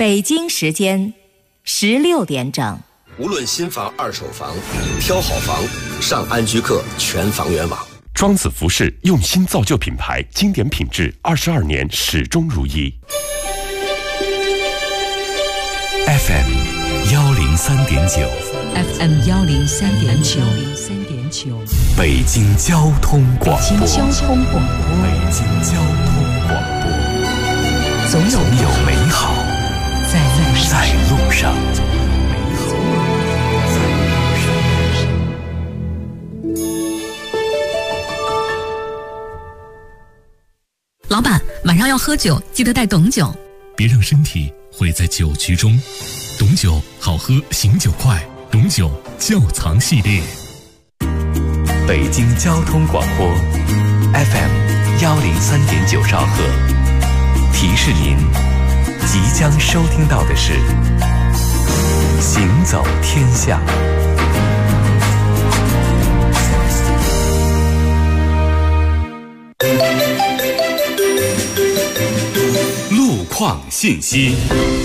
北京时间16点整。 无论新房、二手房，挑好房，上安居客全房源网。 庄子服饰用心造就品牌，经典品质，22年始终如一。 FM 103.9 FM 103.9 北京交通广播。 北京交通广播。 北京交通广播。总有美好在路上。 老板，晚上要喝酒，记得带董酒。 别让身体毁在酒局中。董酒好喝，醒酒快。董酒窖藏系列。 北京交通广播 FM 103.9兆赫，提示您即将收听到的是行走天下。路况信息。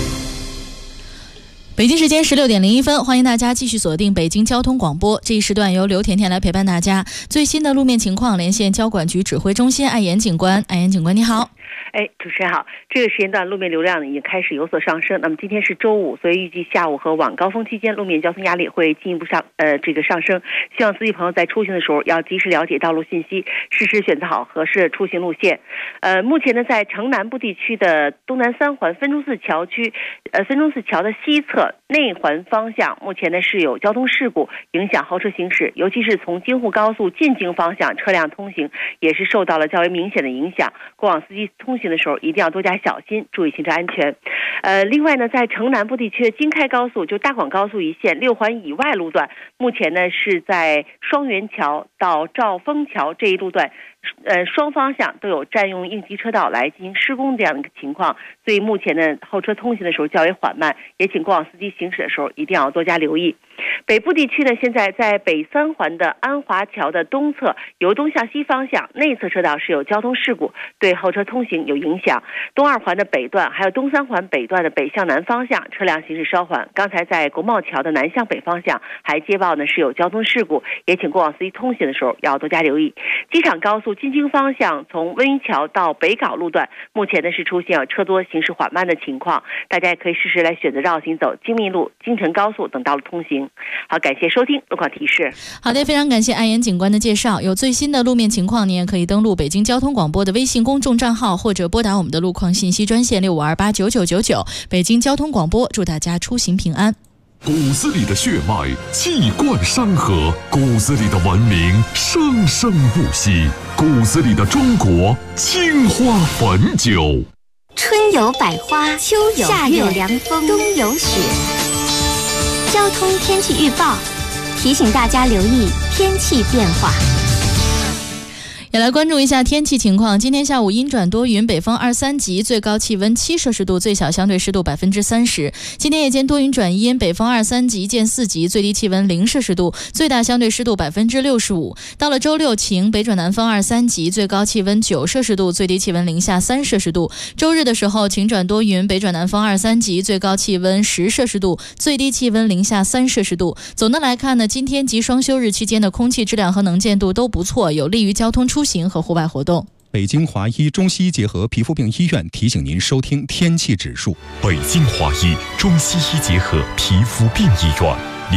北京时间16点01分，欢迎大家继续锁定北京交通广播。这一时段由刘甜甜来陪伴大家。最新的路面情况，连线交管局指挥中心艾岩警官。艾岩警官，你好。 主持人好。这个时间段路面流量已经开始有所上升。那么今天是周五，所以预计下午和晚高峰期间路面交通压力会进一步上升。希望司机朋友在出行的时候要及时了解道路信息，适时选择好合适的出行路线。目前呢，在城南部地区的东南三环分钟寺桥区，分钟寺桥的西侧内环方向，目前呢是有交通事故影响豪车行驶，尤其是从京沪高速进京方向车辆通行也是受到了较为明显的影响。过往司机通行的时候一定要多加小心，注意行车安全。另外呢，在城南部地区的京开高速，就大广高速一线6环以外路段，目前呢是在双元桥到兆丰桥这一路段，双方向都有占用应急车道来进行施工这样的一个情况，所以目前呢后车通行的时候较为缓慢，也请过往司机行驶的时候一定要多加留意。北部地区呢，现在在北三环的安华桥的东侧由东向西方向内侧车道是有交通事故，对后车通行有影响。东二环的北段还有东三环北段的北向南方向车辆行驶稍缓。刚才在国贸桥的南向北方向还接报呢是有交通事故，也请过往司机通行的时候要多加留意。机场高速进京方向从温榆桥到北碏路段，目前呢是出现车多行驶缓慢的情况，大家也可以适时来选择绕行走京密路、京承高速等道路通行。好，感谢收听路况提示。 好的，非常感谢艾岩警官的介绍。有最新的路面情况，您也可以登录北京交通广播的微信公众账号，或者拨打我们的路况信息专线65289999。北京交通广播，祝大家出行平安。 骨子里的血脉气贯山河，骨子里的文明生生不息，骨子里的中国青花汾酒。 春有百花，秋有夏有凉风，冬有雪。交通天气预报提醒大家留意天气变化。 也来关注一下天气情况。今天下午阴转多云，北风2、3级，最高气温7摄氏度，最小相对湿度30%。今天夜间多云转阴，北风2、3级见4级，最低气温0摄氏度，最大相对湿度65%。到了周六晴，北转南风2、3级，最高气温9摄氏度，最低气温零下3摄氏度。周日的时候晴转多云，北转南风2、3级，最高气温10摄氏度，最低气温零下3摄氏度。总的来看呢，今天及双休日期间的空气质量和能见度都不错，有利于交通出行和户外活动。 北京华医中西医结合皮肤病医院提醒您收听天气指数。 北京华医中西医结合皮肤病医院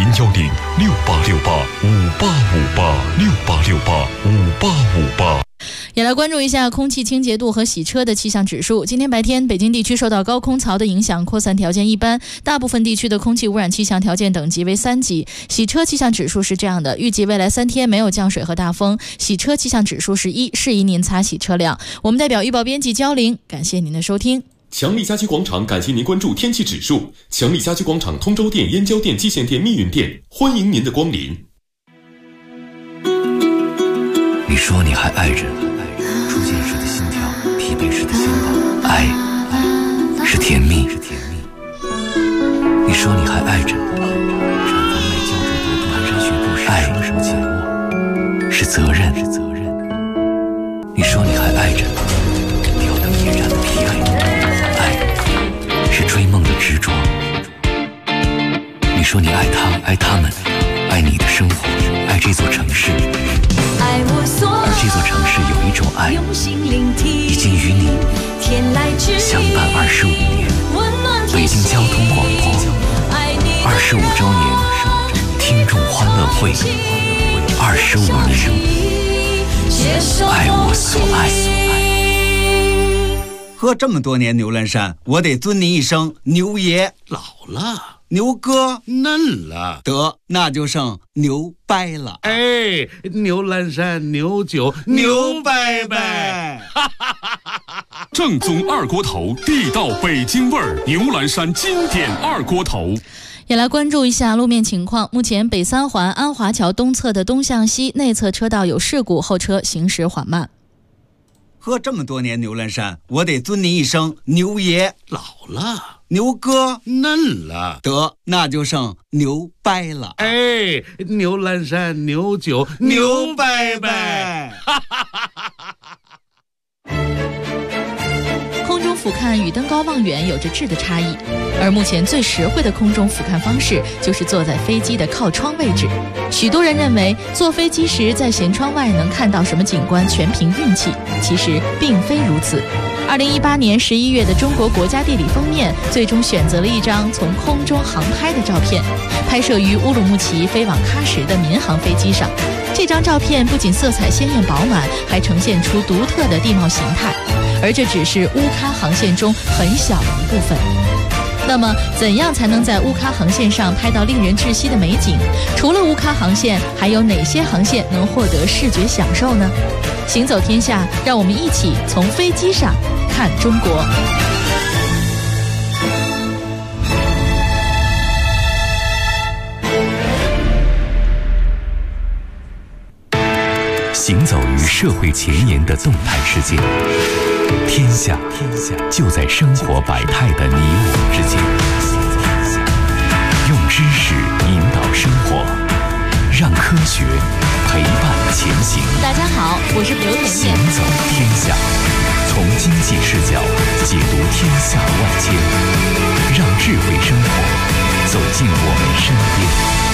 ，0106868585868685858。 也来关注一下空气清洁度和洗车的气象指数。今天白天，北京地区受到高空槽的影响，扩散条件一般，大部分地区的空气污染气象条件等级为3级。洗车气象指数是这样的，预计未来3天没有降水和大风，洗车气象指数是1，适宜您擦洗车辆。我们代表预报编辑焦玲，感谢您的收听。 强力家居广场感谢您关注天气指数。强力家居广场通州店、燕郊店、蓟县店、密云店，欢迎您的光临。 你说你还爱着，初见时的心跳，疲惫时的心动，爱是甜蜜。你说你还爱着，产房内胶质毒蹒跚学步时爱什么紧握，是责任。你说你还爱着，吊灯夜战的疲惫，爱是追梦的执着。你说你爱他，爱他们，爱你的生活，爱这座城市。而这座城市有一种爱，已经与你相伴25年。北京交通广播25周年听众欢乐会，25年，爱我所爱。 喝这么多年牛栏山，我得尊您一声牛爷。 老了， 牛哥嫩了， 得那就剩牛掰了。 哎，牛栏山牛酒牛掰掰， 正宗二锅头，地道北京味儿，牛栏山经典二锅头。 也来关注一下路面情况。目前北三环安华桥东侧的东向西内侧车道有事故，后车行驶缓慢。 喝这么多年牛栏山，我得尊您一声牛爷。 老了， 牛哥嫩了， 得那就剩牛掰了。 哎，牛栏山牛酒牛掰掰。 空中俯瞰与登高望远有着质的差异，而目前最实惠的空中俯瞰方式就是坐在飞机的靠窗位置。许多人认为坐飞机时在舷窗外能看到什么景观全凭运气，其实并非如此。2018年11月的中国国家地理封面最终选择了一张从空中航拍的照片，拍摄于乌鲁木齐飞往喀什的民航飞机上。这张照片不仅色彩鲜艳饱满，还呈现出独特的地貌形态，而这只是乌喀航线中很小的一部分。那么怎样才能在乌喀航线上拍到令人窒息的美景？除了乌喀航线，还有哪些航线能获得视觉享受呢？行走天下，让我们一起从飞机上看中国。 行走于社会前沿的动态世界，天下就在生活百态的你我之间。用知识引导生活，让科学陪伴前行。 大家好，我是刘甜甜。 行走天下，从经济视角解读天下万千，让智慧生活走进我们身边。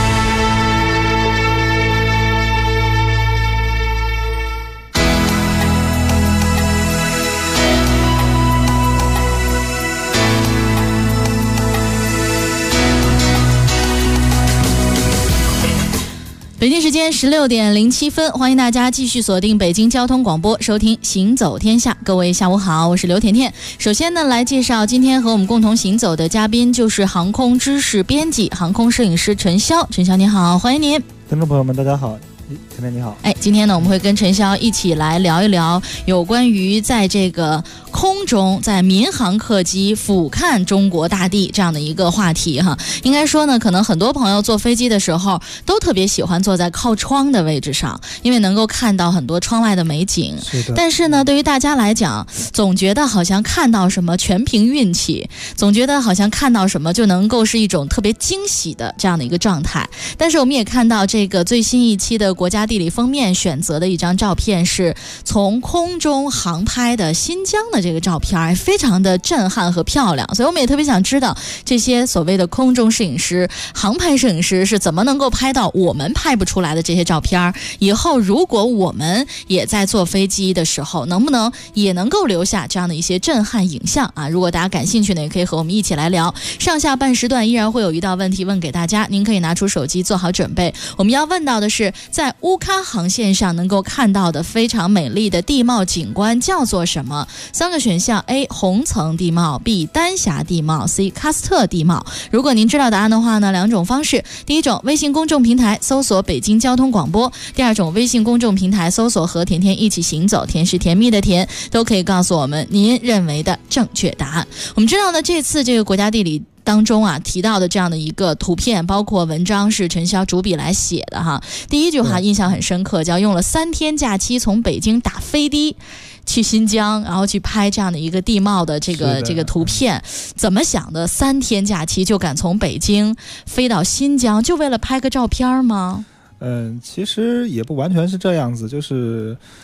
北京时间16点07分，欢迎大家继续锁定北京交通广播，收听《行走天下》。各位下午好，我是刘甜甜。首先呢，来介绍今天和我们共同行走的嘉宾，就是航空知识编辑、航空摄影师陈潇。陈潇你好，欢迎您。 听众朋友们，大家好。甜甜你好。 今天呢，我们会跟陈潇一起来聊一聊有关于在这个空中，在民航客机俯瞰中国大地这样的一个话题哈。应该说呢，可能很多朋友坐飞机的时候都特别喜欢坐在靠窗的位置上，因为能够看到很多窗外的美景。 是的。 但是呢，对于大家来讲，总觉得好像看到什么全凭运气，总觉得好像看到什么就能够是一种特别惊喜的这样的一个状态。但是我们也看到这个最新一期的国家地理封面选择的一张照片，是从空中航拍的新疆的这个照片，非常的震撼和漂亮。所以我们也特别想知道，这些所谓的空中摄影师、航拍摄影师是怎么能够拍到我们拍不出来的这些照片。以后如果我们也在坐飞机的时候，能不能也能够留下这样的一些震撼影像啊？如果大家感兴趣呢，也可以和我们一起来聊。上下半时段依然会有一道问题问给大家，您可以拿出手机做好准备。我们要问到的是，在乌喀航线上能够看到的非常美丽的地貌景观叫做什么？3个选项 ：A. 红层地貌 ，B. 丹霞地貌 ，C. 喀斯特地貌。如果您知道答案的话呢，2种方式：第一种，微信公众平台搜索北京交通广播；第二种，微信公众平台搜索和甜甜一起行走，甜是甜蜜的甜，都可以告诉我们您认为的正确答案。我们知道呢，这次这个国家地理当中啊提到的这样的一个图片，包括文章是陈潇主笔来写的哈。第一句话印象很深刻，叫用了3天假期从北京打飞的去新疆，然后去拍这样的一个地貌的这个图片。怎么想的？3天假期就敢从北京飞到新疆，就为了拍个照片吗？ 其实也不完全是这样子，就是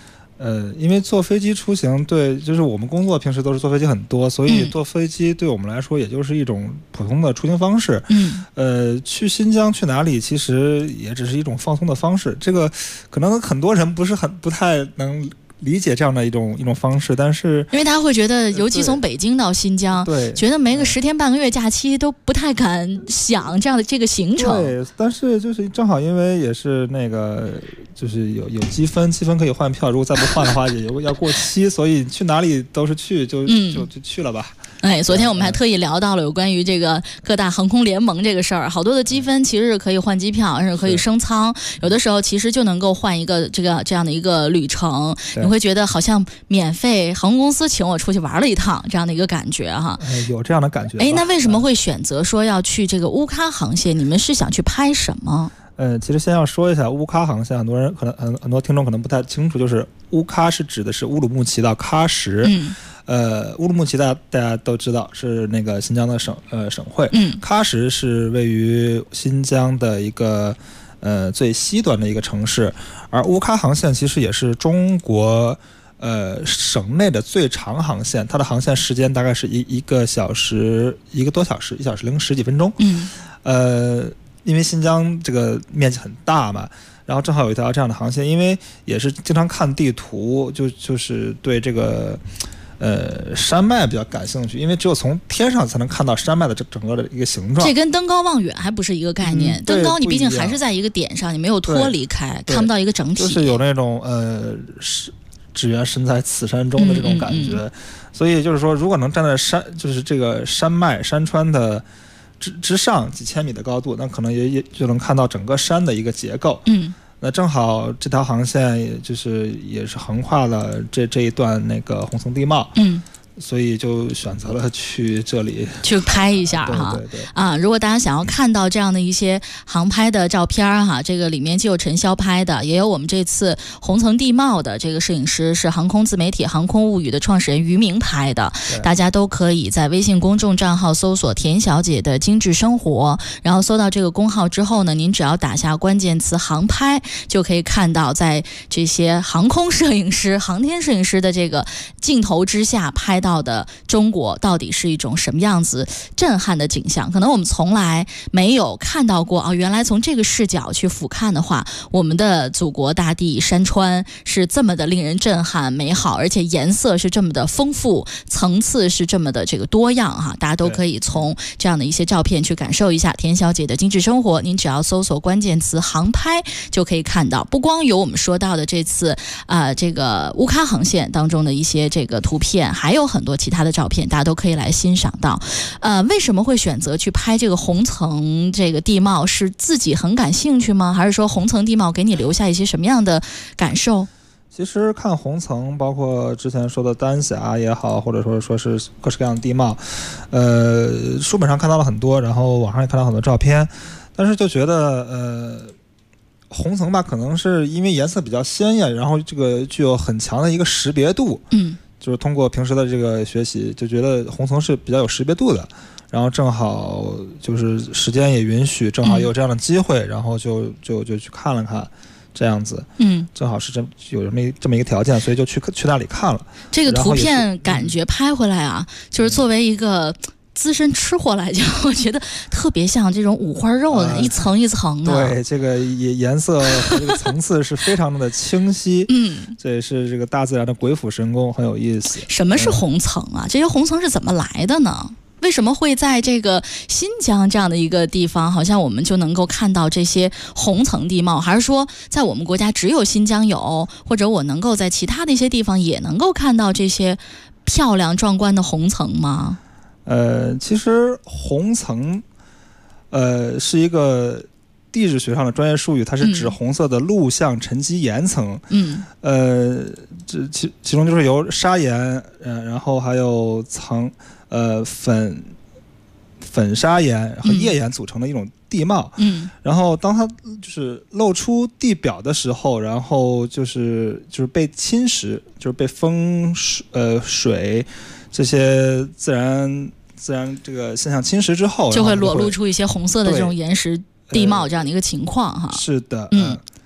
因为坐飞机出行，对，就是我们工作平时都是坐飞机很多，所以坐飞机对我们来说也就是一种普通的出行方式。去新疆去哪里，其实也只是一种放松的方式。这个可能很多人不太能理解这样的一种方式，但是因为他会觉得，尤其从北京到新疆， 对， 觉得没个10天半个月假期都不太敢想这样的这个行程。 对，但是就是正好因为也是那个就是有积分可以换票，如果再不换的话也要过期，所以去哪里都是去就去了吧。 昨天我们还特意聊到了有关于这个各大航空联盟这个事儿，好多的积分其实是可以换机票，甚至可以升舱，有的时候其实就能够换一个这样的一个旅程，你会觉得好像免费航空公司请我出去玩了一趟这样的一个感觉哈。 有这样的感觉。 那为什么会选择说要去这个乌喀航线？你们是想去拍什么？ 其实先要说一下乌喀航线，很多听众可能不太清楚，就是乌喀是指的是乌鲁木齐到喀什。乌鲁木齐大家都知道是那个新疆的省会。喀什是位于新疆的一个最西端的一个城市，而乌喀航线其实也是中国省内的最长航线，它的航线时间大概是1个多小时，1小时零10几分钟。因为新疆这个面积很大嘛，然后正好有一条这样的航线，因为也是经常看地图，就是对这个山脉比较感兴趣，因为只有从天上才能看到山脉的整个的一个形状。 这跟登高望远还不是一个概念，登高你毕竟还是在一个点上，你没有脱离开，看不到一个整体。 就是有那种只缘身在此山中的这种感觉。所以就是说，如果能站在就是这个山脉山川的之上几千米的高度，那可能也就能看到整个山的一个结构。那正好这条航线也是横跨了这一段那个红层地貌。所以就选择了去这里去拍一下哈。 对如果大家想要看到这样的一些航拍的照片哈，这个里面既有陈潇拍的，也有我们这次红层地貌的这个摄影师是航空自媒体航空物语的创始人于明拍的，大家都可以在微信公众账号搜索田小姐的精致生活，然后搜到这个公号之后呢，您只要打下关键词航拍，就可以看到在这些航空摄影师航天摄影师的这个镜头之下拍到的中国到底是一种什么样子震撼的景象。可能我们从来没有看到过原来从这个视角去俯瞰的话，我们的祖国大地山川是这么的令人震撼美好，而且颜色是这么的丰富，层次是这么的这个多样哈。大家都可以从这样的一些照片去感受一下田小姐的精致生活，您只要搜索关键词航拍就可以看到，不光有我们说到的这次这个乌喀航线当中的一些这个图片，还有很多其他的照片，大家都可以来欣赏到。为什么会选择去拍这个红层这个地貌？是自己很感兴趣吗？还是说红层地貌给你留下一些什么样的感受？ 其实看红层，包括之前说的丹霞也好，或者说是各式各样的地貌，书本上看到了很多，然后网上也看到很多照片，但是就觉得红层吧，可能是因为颜色比较鲜艳，然后这个具有很强的一个识别度。就是通过平时的这个学习，就觉得红层是比较有识别度的，然后正好就是时间也允许，正好也有这样的机会，然后就去看了看，这样子。正好是有这么一个条件，所以就去那里看了。 这个图片感觉拍回来就是作为一个资深吃货来讲，我觉得特别像这种五花肉的一层一层的。 对，这个颜色和这个层次是非常的清晰。这也是这个大自然的鬼斧神工，很有意思。 什么是红层啊？这些红层是怎么来的呢？为什么会在这个新疆这样的一个地方，好像我们就能够看到这些红层地貌？还是说在我们国家只有新疆有，或者我能够在其他的一些地方也能够看到这些漂亮壮观的红层吗？ 其实红层是一个地质学上的专业术语，它是指红色的陆相沉积岩层。其中就是由砂岩然后还有粉砂岩和页岩组成的一种地貌。然后当它就是露出地表的时候，然后就是被侵蚀，就是被风水这些自然这个现象侵蚀之后， 就会裸露出一些红色的这种岩石地貌这样的一个情况哈。 是的。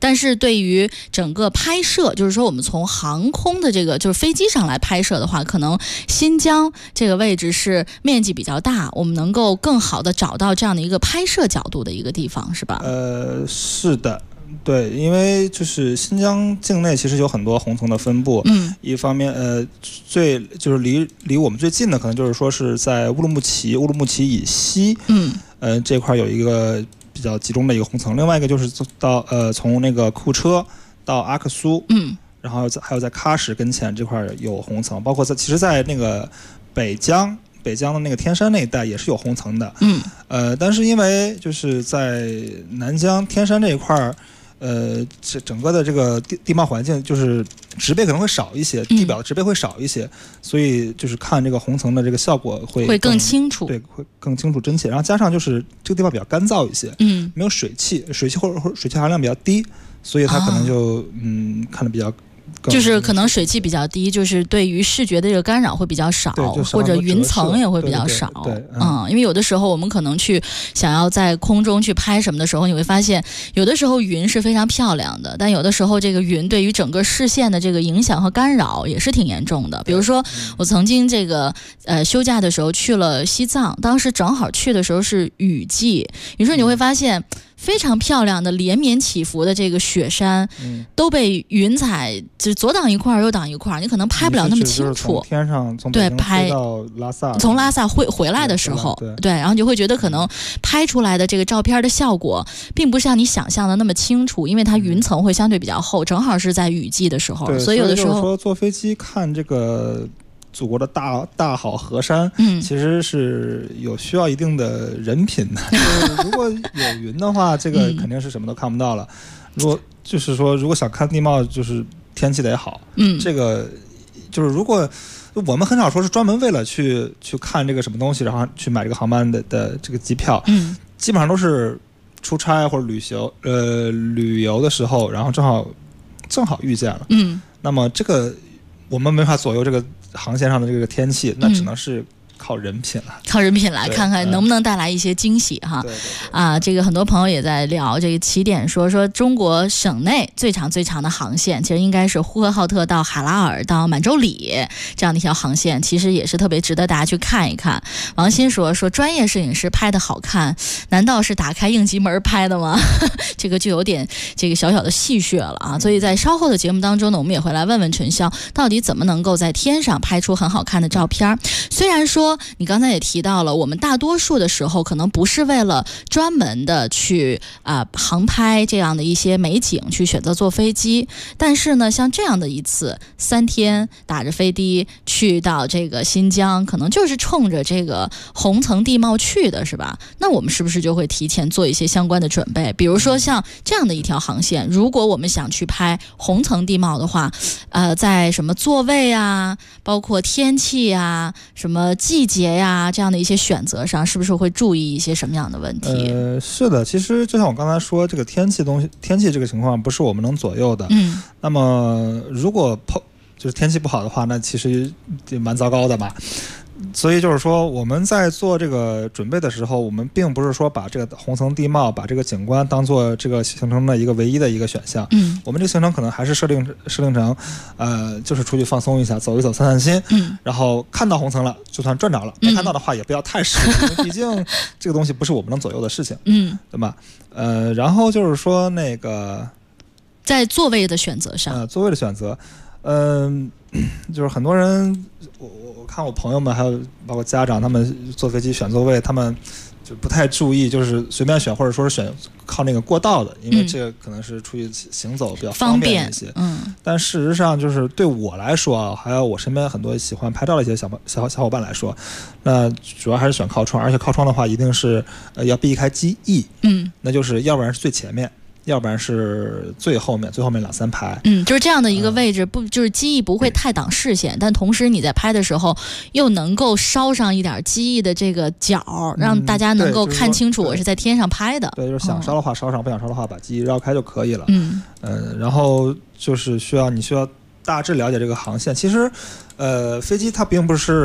但是对于整个拍摄，就是说我们从航空的这个就是飞机上来拍摄的话，可能新疆这个位置是面积比较大，我们能够更好的找到这样的一个拍摄角度的一个地方，是吧？ 是的。对，因为就是新疆境内其实有很多红层的分布，一方面最就是离我们最近的可能就是说是在乌鲁木齐以西，这块有一个比较集中的一个红层，另外一个就是到从那个库车到阿克苏，然后还有在喀什跟前这块有红层，包括其实在那个北疆的那个天山那一带也是有红层的，但是因为就是在南疆天山这一块这整个的这个地貌环境就是植被可能会少一些，地表的植被会少一些，所以就是看这个红层的这个效果会更清楚， 对，会更清楚真切。然后加上就是这个地方比较干燥一些，没有水汽或者水汽含量比较低，所以它可能就看得比较。 就是可能水汽比较低，就是对于视觉的这个干扰会比较少，或者云层也会比较少。因为有的时候我们可能去想要在空中去拍什么的时候，你会发现有的时候云是非常漂亮的，但有的时候这个云对于整个视线的这个影响和干扰也是挺严重的。比如说我曾经这个休假的时候去了西藏，当时正好去的时候是雨季，有时候你会发现非常漂亮的连绵起伏的这个雪山，都被云彩就是左挡一块右挡一块，你可能拍不了那么清楚。 从天上从北京飞到拉萨， 从拉萨回来的时候，对，然后你就会觉得可能拍出来的这个照片的效果，并不像你想象的那么清楚，因为它云层会相对比较厚，正好是在雨季的时候，所以有的时候说坐飞机看这个祖国的大好河山，其实是需要一定的人品的。就是如果有云的话，这个肯定是什么都看不到了。如果想看地貌，就是天气得好。这个就是如果我们很少说是专门为了去看这个什么东西，然后去买这个航班的这个机票，基本上都是出差或者旅游的时候，然后正好遇见了。那么这个我们没法左右这个航线上的这个天气，那只能是靠人品了， 靠人品来看看能不能带来一些惊喜哈。这个很多朋友也在聊这个起点说中国省内最长的航线其实应该是呼和浩特到哈拉尔到满洲里这样的一条航线，其实也是特别值得大家去看一看。王鑫说专业摄影师拍的好看，难道是打开应急门拍的吗？这个就有点这个小小的戏谑了啊。所以在稍后的节目当中呢，我们也会来问问陈潇，到底怎么能够在天上拍出很好看的照片。虽然说你刚才也提到了，我们大多数的时候可能不是为了专门的去航拍这样的一些美景去选择坐飞机，但是呢，像这样的一次3天打着飞的去到这个新疆，可能就是冲着这个红层地貌去的，是吧？那我们是不是就会提前做一些相关的准备？比如说像这样的一条航线，如果我们想去拍红层地貌的话，在什么座位啊，包括天气啊，什么季节呀，这样的一些选择上，是不是会注意一些什么样的问题？ 是的，其实就像我刚才说，这个天气这个情况不是我们能左右的。那么如果就是天气不好的话，那其实也蛮糟糕的嘛。所以就是说，我们在做这个准备的时候，我们并不是说把这个红层地貌、把这个景观当做这个行程的一个唯一的一个选项。我们这个行程可能还是设定成，就是出去放松一下，走一走，散散心。然后看到红层了，就算赚着了；没看到的话，也不要太失望，因为毕竟这个东西不是我们能左右的事情。对吧？然后就是说那个， 在座位的选择上， 座位的选择，就是很多人，我看我朋友们还有包括家长，他们坐飞机选座位，他们就不太注意，就是随便选，或者说是选靠那个过道的，因为这个可能是出去行走比较方便一些。但事实上就是对我来说啊，还有我身边很多喜欢拍照的一些小伙伴来说，那主要还是选靠窗，而且靠窗的话一定是要避开机翼，那就是要不然是最前面，要不然是最后面2-3排。 就是这样的一个位置，就是机翼不会太挡视线，但同时你在拍的时候又能够烧上一点机翼的这个角，让大家能够看清楚我是在天上拍的。 对，就是想烧的话烧上，不想烧的话把机翼绕开就可以了。然后就是你需要大致了解这个航线。其实飞机它并不是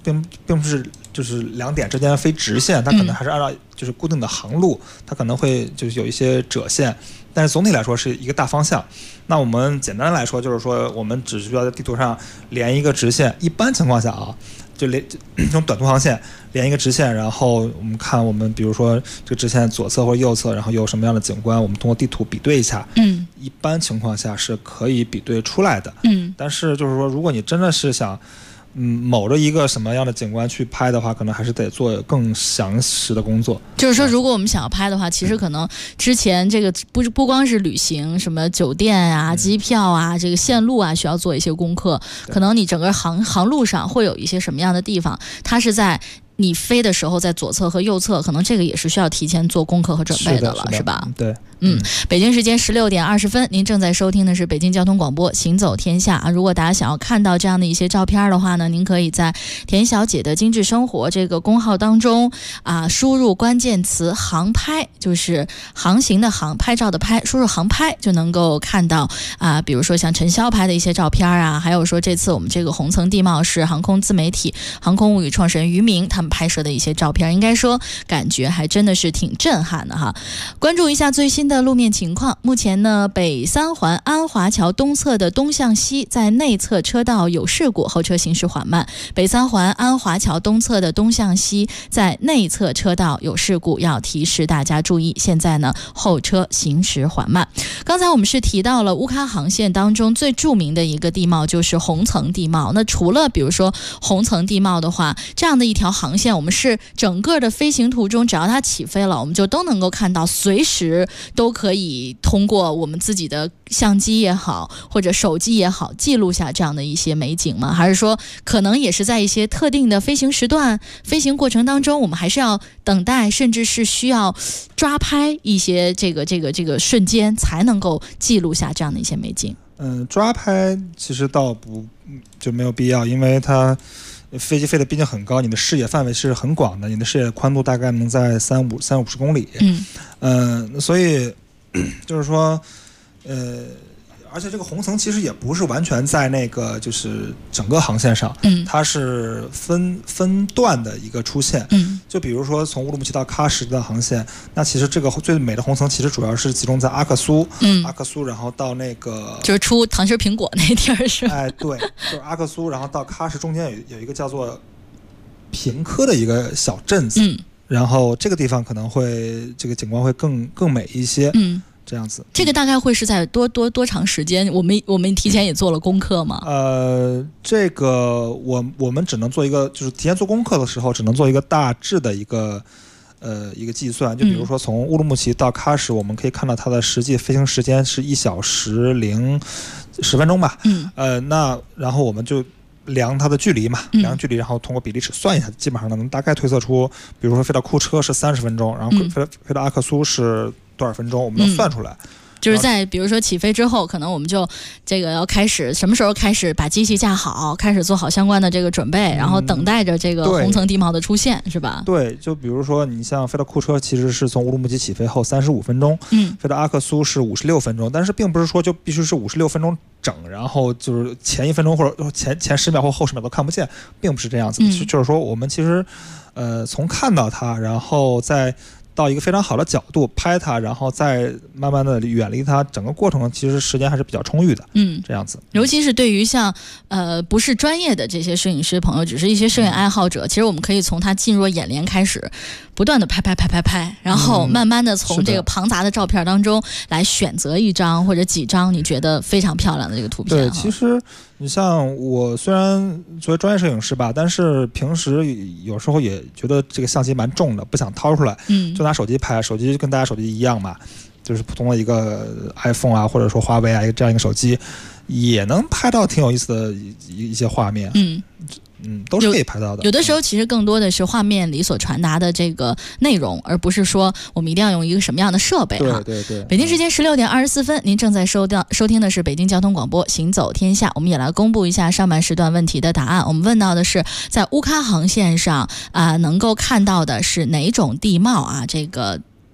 并不是就是两点之间飞直线，它可能还是按照就是固定的航路，它可能会就是有一些折线，但是总体来说是一个大方向。那我们简单来说就是说，我们只需要在地图上连一个直线，一般情况下啊，就连这种短途航线连一个直线，然后我们看我们比如说这个直线左侧或者右侧，然后有什么样的景观，我们通过地图比对一下，一般情况下是可以比对出来的。但是就是说，如果你真的是想某着一个什么样的景观去拍的话，可能还是得做更详实的工作。 就是说，如果我们想要拍的话，其实可能之前这个不光是旅行，什么酒店啊、机票啊、这个线路啊，需要做一些功课。可能你整个航路上会有一些什么样的地方，它是在你飞的时候在左侧和右侧，可能这个也是需要提前做功课和准备的了，是吧？ 对。 北京时间16点20分，您正在收听的是北京交通广播《行走天下》啊。如果大家想要看到这样的一些照片的话呢，您可以在田小姐的精致生活这个公号当中输入关键词航拍，就是航行的航，拍照的拍，输入航拍就能够看到比如说像陈潇拍的一些照片啊，还有说这次我们这个红层地貌是航空自媒体航空物语创始人于明他们拍摄的一些照片，应该说感觉还真的是挺震撼的哈。关注一下最新的路面情况，目前呢，北三环安华桥东侧的东向西在内侧车道有事故，后车行驶缓慢。北三环安华桥东侧的东向西在内侧车道有事故，要提示大家注意。现在呢，后车行驶缓慢。刚才我们是提到了乌喀航线当中最著名的一个地貌就是红层地貌。那除了比如说红层地貌的话，这样的一条航线，我们是整个的飞行途中，只要它起飞了，我们就都能够看到，随时都可以通过我们自己的相机也好或者手机也好记录下这样的一些美景吗？还是说可能也是在一些特定的飞行时段、飞行过程当中，我们还是要等待，甚至是需要抓拍一些这个瞬间才能够记录下这样的一些美景？ 抓拍其实倒就没有必要，因为它飞机飞得毕竟很高，你的视野范围是很广的，你的视野宽度大概能在30-50公里。所以就是说，而且这个红层其实也不是完全在那个就是整个航线上，它是分段的一个出现。就比如说从乌鲁木齐到喀什的航线，那其实这个最美的红层其实主要是集中在阿克苏，然后到那个就是出糖心苹果那地儿是吧？ 对，就是阿克苏，然后到喀什中间有一个叫做平科的一个小镇子，然后这个地方可能会这个景观会更美一些。这样子， 这个大概会是在多长时间？我们提前也做了功课吗？ 这个我们只能做一个，就是提前做功课的时候，只能做一个大致的一个计算。就比如说从乌鲁木齐到喀什，我们可以看到它的实际飞行时间是1小时010分钟吧。那然后我们就量它的距离嘛，量距离，然后通过比例尺算一下，基本上能大概推测出，比如说飞到库车是30分钟，然后飞到阿克苏是多少分钟，我们能算出来。 就是在比如说起飞之后，可能我们就这个要开始什么时候开始把机器架好，开始做好相关的这个准备，然后等待着这个红层地貌的出现，是吧？ 对，就比如说你像飞到库车，其实是从乌鲁木齐起飞后35分钟，飞到阿克苏是56分钟，但是并不是说就必须是56分钟整，然后就是前1分钟或者前10秒或后10秒都看不见，并不是这样子。就是说我们其实从看到它，然后再到一个非常好的角度拍它，然后再慢慢的远离它，整个过程其实时间还是比较充裕的。这样子。 尤其是对于像不是专业的这些摄影师朋友，只是一些摄影爱好者，其实我们可以从它进入眼帘开始，不断的拍，然后慢慢的从这个庞杂的照片当中来选择一张或者几张你觉得非常漂亮的这个图片。 对，其实你像我虽然作为专业摄影师吧，但是平时有时候也觉得这个相机蛮重的，不想掏出来，就拿手机拍，手机就跟大家手机一样嘛，就是普通的一个 iPhone 啊，或者说华为啊，这样一个手机也能拍到挺有意思的一些画面。都是可以拍到的。 有的时候其实更多的是画面里所传达的这个内容，而不是说我们一定要用一个什么样的设备哈。 对。 北京时间16点24分，您正在收听的是北京交通广播《行走天下》，我们也来公布一下上半时段问题的答案。我们问到的是在乌喀航线上能够看到的是哪种地貌啊？这个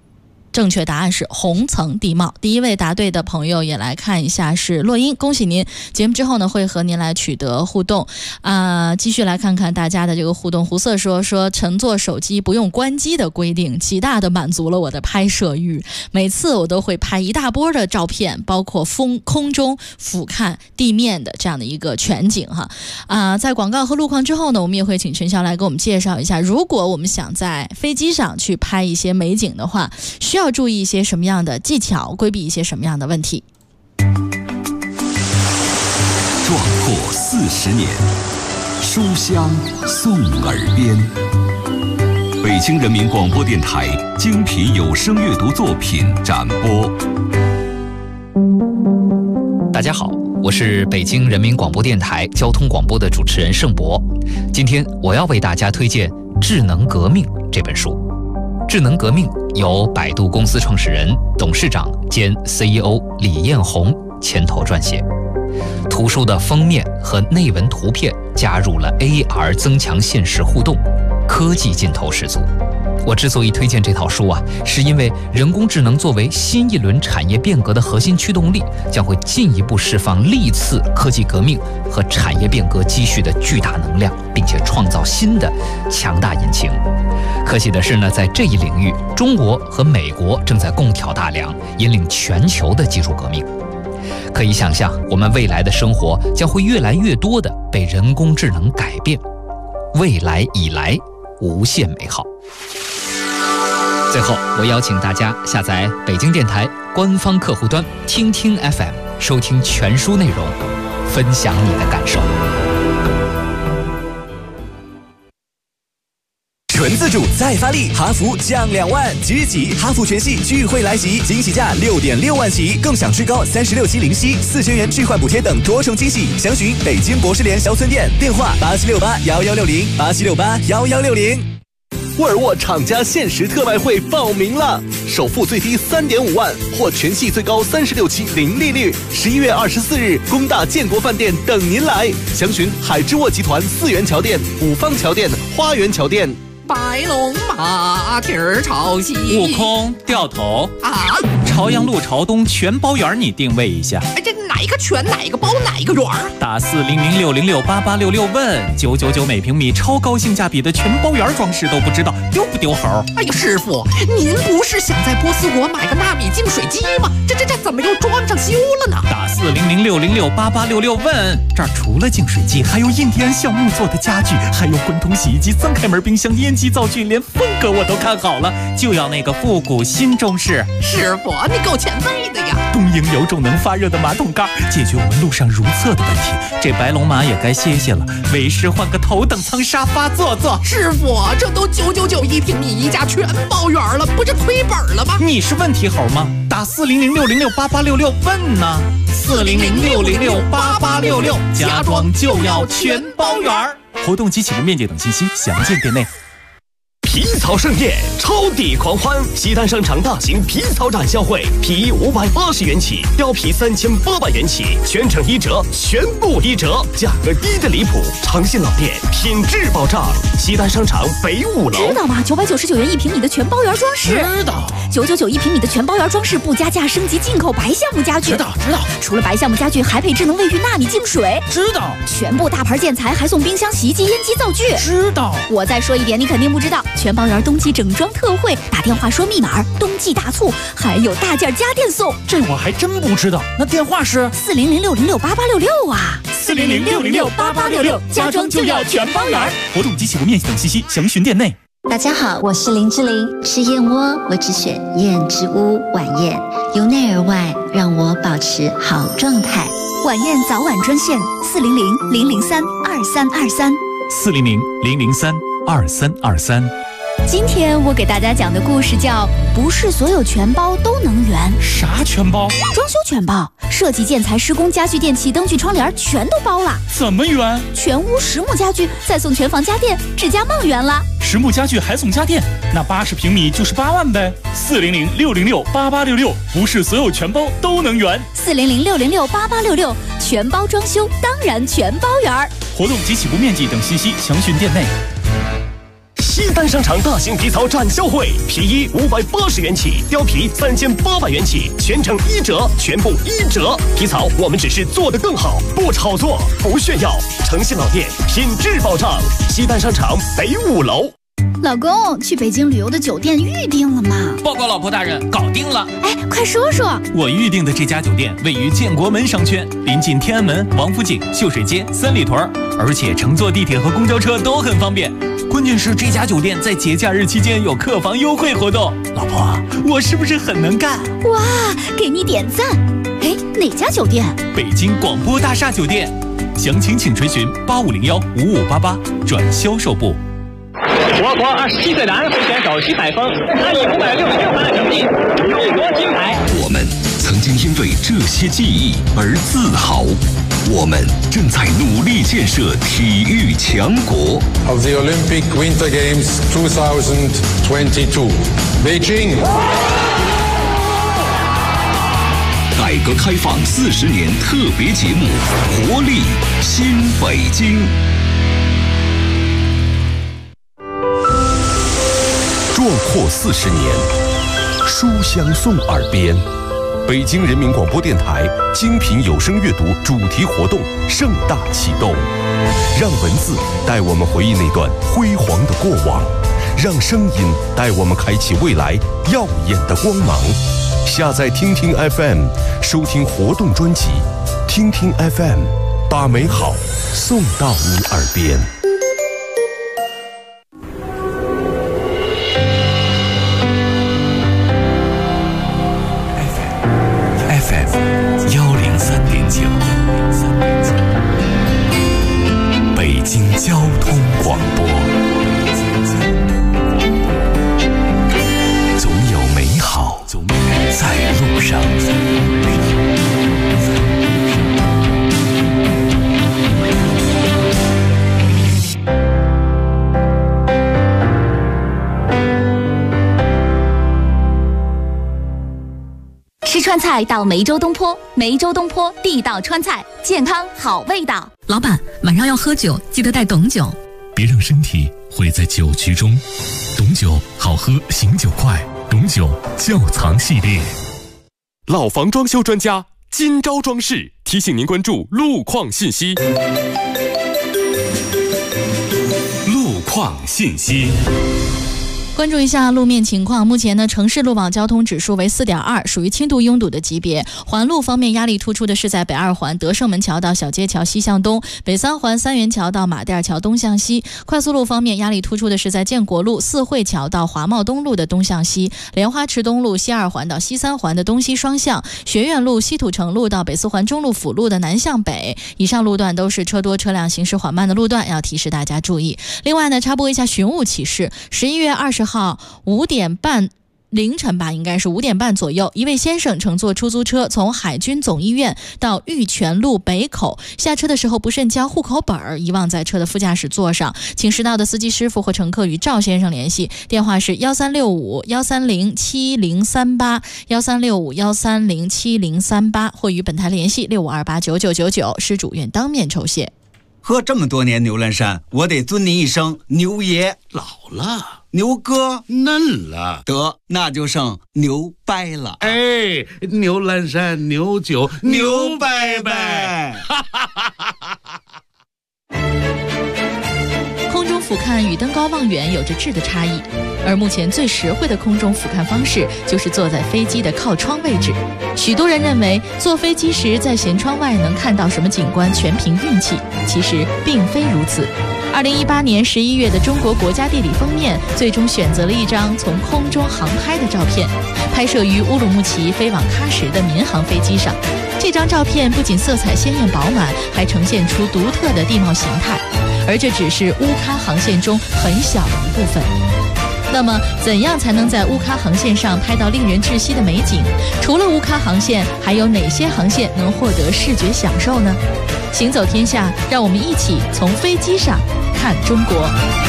正确答案是红层地貌。第一位答对的朋友也来看一下是洛英，恭喜您！节目之后呢会和您来取得互动继续来看看大家的这个互动。胡色说乘坐手机不用关机的规定，极大的满足了我的拍摄欲。每次我都会拍一大波的照片，包括空中俯瞰地面的这样的一个全景哈。在广告和路况之后呢，我们也会请陈晓来给我们介绍一下，如果我们想在飞机上去拍一些美景的话，需要注意一些什么样的技巧，规避一些什么样的问题。 壮阔40年，书香送耳边。北京人民广播电台精品有声阅读作品展播。 大家好，我是北京人民广播电台交通广播的主持人盛博。今天我要为大家推荐《智能革命》这本书。智能革命由百度公司创始人、董事长兼 CEO 李彦宏牵头撰写。图书的封面和内文图片加入了 AR 增强现实互动，科技劲头十足。我之所以推荐这套书是因为人工智能作为新一轮产业变革的核心驱动力，将会进一步释放历次科技革命和产业变革积蓄的巨大能量，并且创造新的强大引擎。可喜的是呢，在这一领域，中国和美国正在共挑大梁，引领全球的技术革命。可以想象，我们未来的生活将会越来越多的被人工智能改变。未来已来，无限美好。最后，我邀请大家下载北京电台官方客户端听听 FM， 收听全书内容，分享你的感受。 纯自主再发力，哈弗降2万，即日起哈弗全系聚会来袭，惊喜价6.6万起，更享最高36期零息、4000元置换补贴等多重惊喜。详询北京博士联销村店，电话87681160，87681160。 沃尔沃厂家限时特卖会报名了，首付最低3.5万，或全系最高36期零利率。11月24日，工大建国饭店等您来。详询海之沃集团4元桥店、五方桥店、花园桥店。 白龙马蹄儿朝西， 悟空掉头朝阳路朝东全包圆，你定位一下。 这哪一个全哪一个包哪一个圆？ 打40060688866问999每平米，超高性价比的全包圆装饰都不知道丢不丢猴？ 哎呀，师傅，您不是想在波斯国买个纳米净水机吗？这怎么又装上修了呢？ 打40060688866问，这儿除了净水机，还有印第安橡木做的家具，还有滚筒洗衣机、3开门冰箱、烟机灶具，连风格我都看好了，就要那个复古新中式。 师傅，你够前辈的呀！ 东营有种能发热的马桶盖，解决我们路上如厕的问题。这白龙马也该歇歇了，为师换个头等舱沙发坐坐。 师傅，这都999一平米一家全包圆了，不是亏本了吗？ 你是问题猴吗？打40060688866问呢，40060688866，家装就要全包圆。活动及起步面积等信息详见店内。 皮草盛宴，超抵狂欢！西单商场大型皮草展销会，皮衣580元起，貂皮3800元起，全程1折，全部1折，价格低的离谱！诚信老店，品质保障。西单商场北5楼， 知道吗？999元一平米的全包圆装饰， 知道。 999一平米的全包圆装饰不加价，升级进口白橡木家具， 知道。 除了白橡木家具，还配智能卫浴纳米净水， 知道。 全部大牌建材还送冰箱、洗衣机、烟机、灶具， 知道。 我再说一点，你肯定不知道。全包圆冬季整装特惠，打电话说密码，冬季大促，还有大件家电送。 这我还真不知道。那电话是 40060688866啊 ，40060688866，家装就要全包圆。活动及起步面积等信息详询店内。 大家好，我是林志玲。吃燕窝，我只选燕之屋晚宴，由内而外让我保持好状态。 晚宴早晚专线 400-003-2323，400-003-2323。 今天我给大家讲的故事叫不是所有全包都能圆。 啥全包？ 装修全包，设计、建材、施工、家具、电器、灯具、窗帘全都包了。 怎么圆？ 全屋实木家具，再送全房家电，指甲梦圆了。 实木家具还送家电，那80平米就是8万呗。400-606-8866，不是所有全包都能圆。 400-606-8866，全包装修当然全包圆。 活动及起步面积等信息详询店内。 西西单商场大型皮草展销会，皮衣580元起，貂皮3800元起，全程1折，全部1折。皮草我们只是做得更好，不炒作，不炫耀，诚信老店，品质保障。西单商场北5楼。 老公，去北京旅游的酒店预定了吗？ 报告老婆大人，搞定了。 哎，快说说。 我预定的这家酒店位于建国门商圈，临近天安门、王府井、秀水街、三里屯，而且乘坐地铁和公交车都很方便。关键是这家酒店在节假日期间有客房优惠活动。老婆，我是不是很能干？ 哇，给你点赞。哎，哪家酒店？ 北京广播大厦酒店。详情请垂询8501-5588转销售部。 我国27岁男会选手徐海峰，他以566分的成绩勇夺金牌。 我们曾经因为这些记忆而自豪，我们正在努力建设体育强国。 Of the Olympic Winter Games 2022, Beijing。 改革开放40年特别节目《活力新北京》。 壮阔40年，书香送耳边。北京人民广播电台精品有声阅读主题活动盛大启动，让文字带我们回忆那段辉煌的过往，让声音带我们开启未来耀眼的光芒。下载听听 FM， 收听活动专辑，听听 FM， 把美好送到你耳边。 北京交通广播，总有美好在路上。 吃川菜到梅州东坡，梅州东坡地道川菜，健康好味道。 老板，晚上要喝酒，记得带董酒。 别让身体毁在酒局中。董酒好喝，醒酒快。董酒窖藏系列。 老房装修专家金招装饰提醒您关注路况信息。 路况信息。 关注一下路面情况，目前呢，城市路网交通指数为4.2，属于轻度拥堵的级别。环路方面，压力突出的是在北2环德胜门桥到小街桥西向东，北3环三元桥到马甸桥东向西。快速路方面，压力突出的是在建国路四惠桥到华贸东路的东向西，莲花池东路西2环到西3环的东西双向，学院路西土城路到北4环中路辅路的南向北。以上路段都是车多车辆行驶缓慢的路段，要提示大家注意。另外呢，插播一下寻物启事：11月20号5点半凌晨吧，应该是5点半左右，一位先生乘坐出租车从海军总医院到玉泉路北口，下车的时候不慎将户口本遗忘在车的副驾驶座上，请识到的司机师傅或乘客与赵先生联系，电话是1365-130-7038 1365-130-7038，或与本台联系65289999，失主愿当面酬谢。 喝这么多年牛栏山，我得尊您一声牛爷。 老了， 牛哥嫩了， 得那就剩牛掰了。 哎，牛栏山牛酒牛掰掰。 空中俯瞰与登高望远有着质的差异，而目前最实惠的空中俯瞰方式就是坐在飞机的靠窗位置。许多人认为坐飞机时在舷窗外能看到什么景观全凭运气，其实并非如此。2018年11月的中国国家地理封面最终选择了一张从空中航拍的照片，拍摄于乌鲁木齐飞往喀什的民航飞机上。这张照片不仅色彩鲜艳饱满，还呈现出独特的地貌形态，而这只是乌喀航线中很小的一部分。那么怎样才能在乌喀航线上拍到令人窒息的美景？除了乌喀航线，还有哪些航线能获得视觉享受呢？行走天下，让我们一起从飞机上看中国。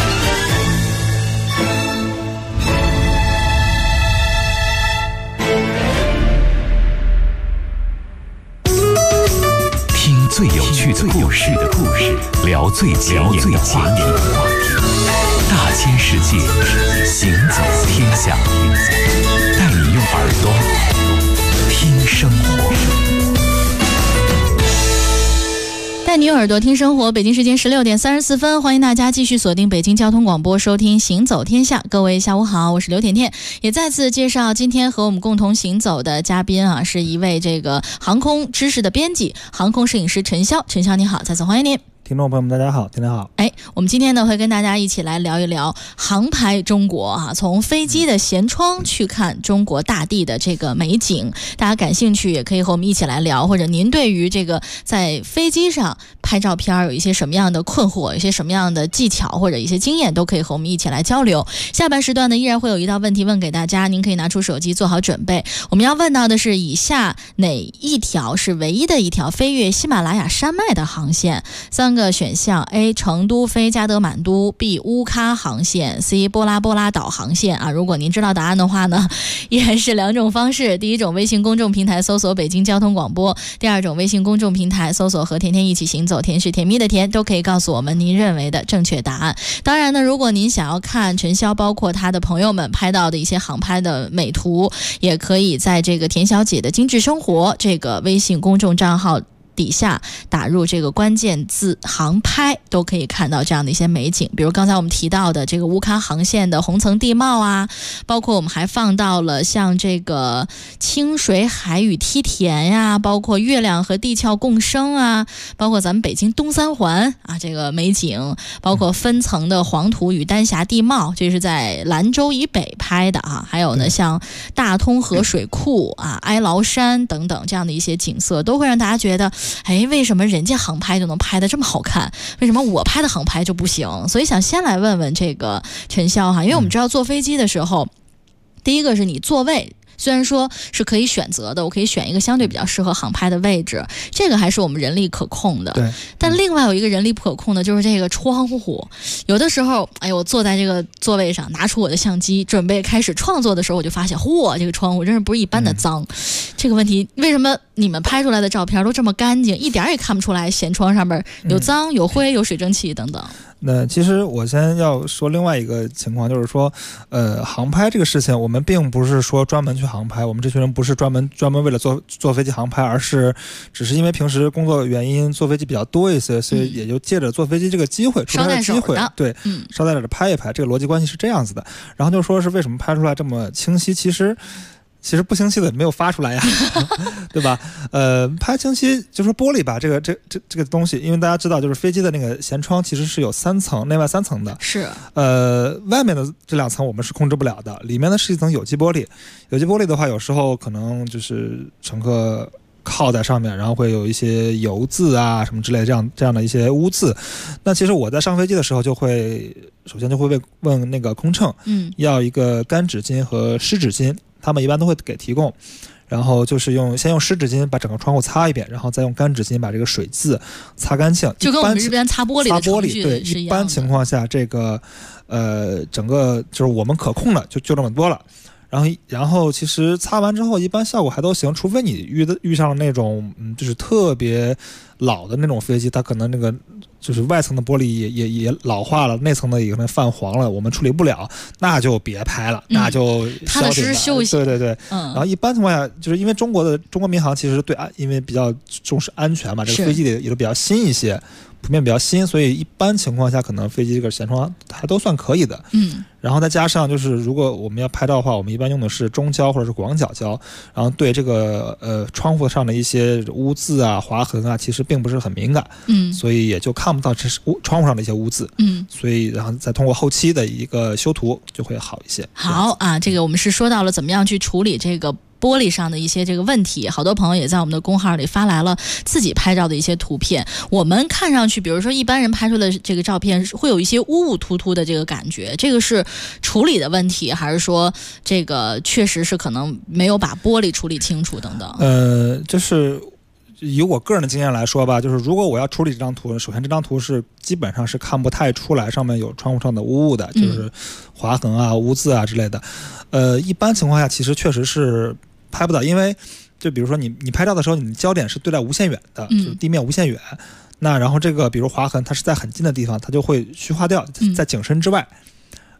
听最有趣的故事，聊最前沿的话题。 大千世界，行走天下，带你用耳朵听生活。 带你用耳朵听生活，北京时间16点34分，欢迎大家继续锁定北京交通广播，收听行走天下。各位下午好，我是刘甜甜，也再次介绍今天和我们共同行走的嘉宾啊，是一位这个航空知识的编辑，航空摄影师陈潇。陈潇你好，再次欢迎您。 听众朋友们大家好，天天好。 我们今天呢会跟大家一起来聊一聊航拍中国啊，从飞机的舷窗去看中国大地的这个美景。大家感兴趣也可以和我们一起来聊，或者您对于这个在飞机上拍照片有一些什么样的困惑，有一些什么样的技巧或者一些经验，都可以和我们一起来交流。下半时段呢依然会有一道问题问给大家，您可以拿出手机做好准备。我们要问到的是以下哪一条是唯一的一条飞越喜马拉雅山脉的航线？3个选项 A 成都飞加德满都， B 乌喀航线， C 波拉波拉岛航线啊。如果您知道答案的话呢，依然是2种方式。第一种微信公众平台搜索北京交通广播，第二种微信公众平台搜索和甜甜一起行走，甜是甜蜜的甜，都可以告诉我们您认为的正确答案。当然呢，如果您想要看陈潇包括他的朋友们拍到的一些航拍的美图，也可以在这个田小姐的精致生活这个微信公众账号底下打入这个关键字航拍，都可以看到这样的一些美景。比如刚才我们提到的这个乌喀航线的红层地貌啊，包括我们还放到了像这个清水海与梯田呀，包括月亮和地壳共生啊，包括咱们北京东三环啊这个美景，包括分层的黄土与丹霞地貌，这是在兰州以北拍的啊。还有呢像大通河水库啊、哀牢山等等这样的一些景色，都会让大家觉得为什么人家航拍就能拍得这么好看，为什么我拍的航拍就不行？所以想先来问问这个陈潇哈，因为我们知道坐飞机的时候，第一个是你座位虽然说是可以选择的，我可以选一个相对比较适合航拍的位置，这个还是我们人力可控的。 对。 但另外有一个人力不可控的就是这个窗户，有的时候我坐在这个座位上，拿出我的相机准备开始创作的时候，我就发现这个窗户真是不是一般的脏。这个问题为什么你们拍出来的照片都这么干净，一点也看不出来舷窗上面有脏、有灰、有水蒸气等等？ 那其实我先要说另外一个情况，就是说航拍这个事情，我们并不是说专门去航拍，我们这群人不是专门为了坐飞机航拍，而是只是因为平时工作原因坐飞机比较多一些，所以也就借着坐飞机这个机会，出差的机会，对，捎带着拍一拍，这个逻辑关系是这样子的。然后就说是为什么拍出来这么清晰，其实不清晰的没有发出来呀，对吧？拍清晰就说玻璃吧，这个东西，因为大家知道，就是飞机的那个舷窗其实是有3层，内外3层的。 是。 外面的这2层我们是控制不了的，里面呢是一层有机玻璃。有机玻璃的话，有时候可能就是乘客靠在上面，然后会有一些油渍啊什么之类的这样的一些污渍。那其实我在上飞机的时候首先就会问那个空乘，要一个干纸巾和湿纸巾。他们一般都会给提供，然后就是先用湿纸巾把整个窗户擦一遍，然后再用干纸巾把这个水渍擦干净， 就跟我们这边擦玻璃的程序对，一般情况下这个整个就是我们可控的就这么多了。然后其实擦完之后一般效果还都行，除非你遇上了那种就是特别老的那种飞机，它可能那个就是外层的玻璃也老化了，内层的也可能泛黄了，我们处理不了，那就别拍了，那就踏踏实实休息。 对。然后一般情况下，就是因为中国民航其实因为比较重视安全嘛，这个飞机也都比较新一些，普遍比较新，所以一般情况下可能飞机这个舷窗还都算可以的。然后再加上就是如果我们要拍照的话，我们一般用的是中焦或者是广角焦，然后对这个窗户上的一些污渍啊、划痕啊，其实并不是很敏感，所以也就看不到这是窗户上的一些污渍，所以然后再通过后期的一个修图就会好一些。 好啊，这个我们是说到了怎么样去处理这个玻璃上的一些这个问题，好多朋友也在我们的公号里发来了自己拍照的一些图片。我们看上去，比如说一般人拍出的这个照片会有一些乌突突的这个感觉，这个是处理的问题，还是说这个确实是可能没有把玻璃处理清楚等等？ 就是以我个人的经验来说吧，就是如果我要处理这张图，首先这张图是基本上是看不太出来上面有窗户上的污物的，就是划痕啊、污渍啊之类的。一般情况下其实确实是拍不到，因为就比如说你拍照的时候，你焦点是对待无限远的，就是地面无限远。那然后这个比如划痕，它是在很近的地方，它就会虚化掉，在景深之外。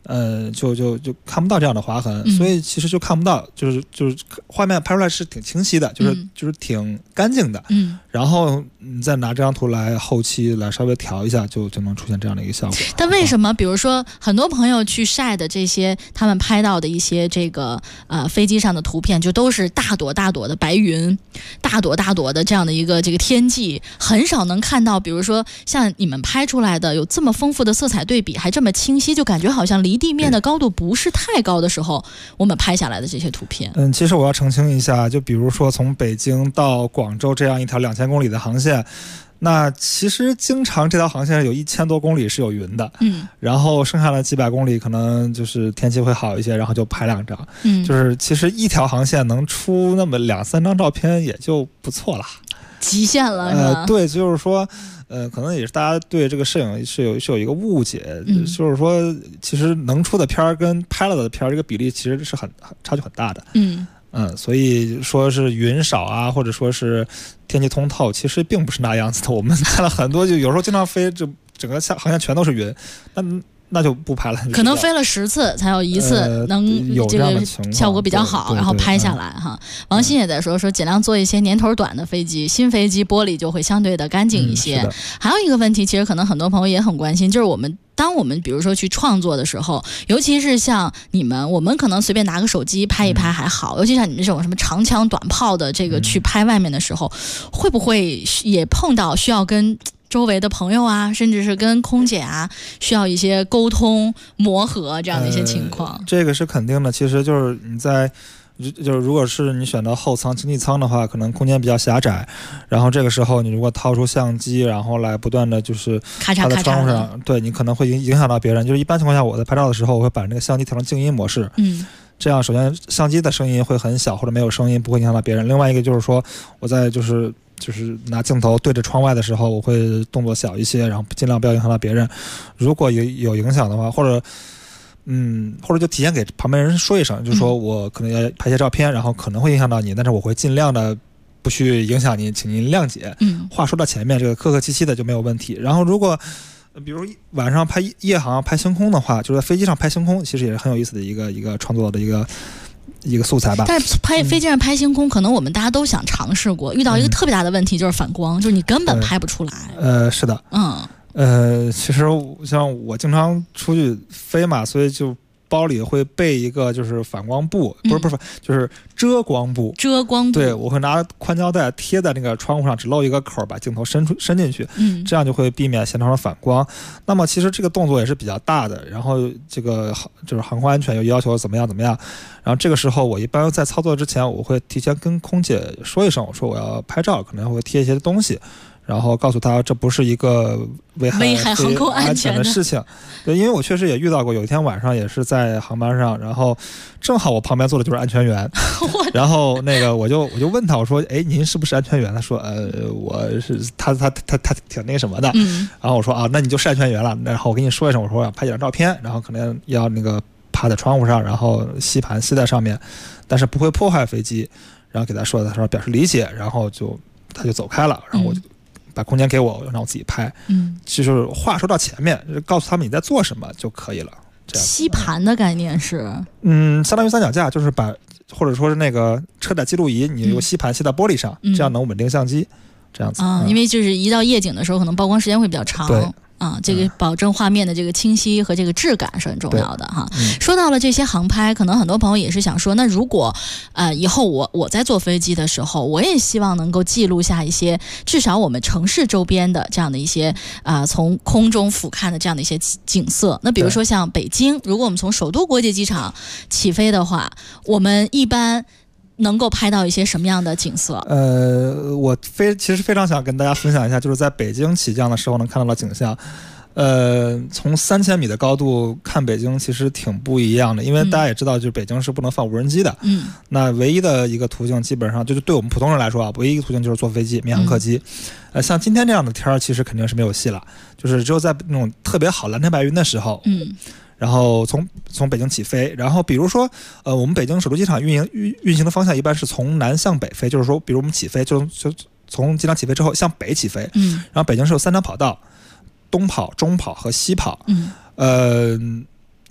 就看不到这样的划痕，所以其实就看不到，就是画面拍出来是挺清晰的，就是挺干净的。然后你再拿这张图来后期来稍微调一下，就能出现这样的一个效果。 但为什么比如说很多朋友去晒的这些他们拍到的一些这个飞机上的图片，就都是大朵大朵的白云，大朵大朵的这样的一个这个天际，很少能看到比如说像你们拍出来的有这么丰富的色彩对比，还这么清晰，就感觉好像离地面的高度不是太高的时候我们拍下来的这些图片。 其实我要澄清一下，就比如说从北京到广州这样一条2000公里的航线，那其实经常这条航线有1000多公里是有云的，然后剩下的几百公里可能就是天气会好一些，然后就拍2张，就是其实一条航线能出那么2-3张照片也就不错了， 极限了是吧？ 对，就是说可能也是大家对这个摄影是有一个误解，就是说其实能出的片儿跟拍了的片儿这个比例其实是差距很大的，所以说是云少啊，或者说是天气通透，其实并不是那样子的。我们看了很多，就有时候经常飞，就整个航线全都是云，那就不拍了， 可能飞了10次才有1次能这个效果比较好，然后拍下来哈。王鑫也在说尽量做一些年头短的飞机，新飞机玻璃就会相对的干净一些。还有一个问题，其实可能很多朋友也很关心，就是当我们比如说去创作的时候，尤其是像我们可能随便拿个手机拍一拍还好，尤其像你们这种什么长枪短炮的这个去拍外面的时候，会不会也碰到需要跟周围的朋友啊，甚至是跟空姐啊，需要一些沟通磨合这样的一些情况？ 这个是肯定的。其实就是就是如果是你选到后舱经济舱的话，可能空间比较狭窄，然后这个时候你如果掏出相机，然后来不断的就是咔嚓在窗户上，对，你可能会影响到别人。就是一般情况下，我在拍照的时候，我会把那个相机调成静音模式，这样首先相机的声音会很小或者没有声音，不会影响到别人。另外一个就是说，我在就是拿镜头对着窗外的时候，我会动作小一些，然后尽量不要影响到别人。如果有影响的话，或者就提前给旁边人说一声，就是说我可能要拍些照片，然后可能会影响到你，但是我会尽量的不去影响你，请您谅解。话说到前面，这个客客气气的就没有问题。然后如果比如晚上拍夜航拍星空的话，就是在飞机上拍星空，其实也是很有意思的一个创作的一个素材吧。 但是飞机上拍星空，可能我们大家都想尝试过，遇到一个特别大的问题就是反光，就是你根本拍不出来。 是的，其实像我经常出去飞嘛，所以就包里会备一个就是反光布，不是，就是遮光布。对，我会拿宽胶带贴在那个窗户上，只露一个口，把镜头伸进去，这样就会避免现场的反光。那么其实这个动作也是比较大的，然后这个就是航空安全又要求怎么样，然后这个时候我一般在操作之前，我会提前跟空姐说一声，我说我要拍照，可能会贴一些东西。然后告诉他这不是一个危害航空安全的事情。对，因为我确实也遇到过，有一天晚上也是在航班上，然后正好我旁边坐的就是安全员，然后那个我就问他，我说您是不是安全员？他说我是他挺那个什么的。然后我说那你就是安全员了。然后我跟你说一声，我说我要拍几张照片，然后可能要那个趴在窗户上，然后吸盘吸在上面，但是不会破坏飞机。然后给他说表示理解，然后他就走开了，然后我就把空间给我，让我自己拍。就是话说到前面，告诉他们你在做什么就可以了。这样吸盘的概念是， 相当于三脚架，就是或者说是那个车载记录仪，你用吸盘吸到玻璃上，这样能稳定相机。这样子因为就是一到夜景的时候，可能曝光时间会比较长。 对。 这个保证画面的这个清晰和这个质感是很重要的哈。说到了这些航拍，可能很多朋友也是想说，那如果以后我在坐飞机的时候，我也希望能够记录下一些至少我们城市周边的这样的一些从空中俯瞰的这样的一些景色。那比如说像北京，如果我们从首都国际机场起飞的话，我们一般能够拍到一些什么样的景色？ 我其实非常想跟大家分享一下，就是在北京起降的时候能看到的景象。从3000米的高度看北京其实挺不一样的，因为大家也知道，就是北京是不能放无人机的。那唯一的一个途径，基本上就是对我们普通人来说唯一一个途径就是坐飞机，民航客机。像今天这样的天儿，其实肯定是没有戏了，就是只有在那种特别好蓝天白云的时候。然后从北京起飞，然后比如说我们北京首都机场运行的方向一般是从南向北飞，就是说比如我们起飞就从机场起飞之后向北起飞。然后北京是有3条跑道，东跑、中跑和西跑。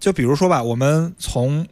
就比如说吧，我们从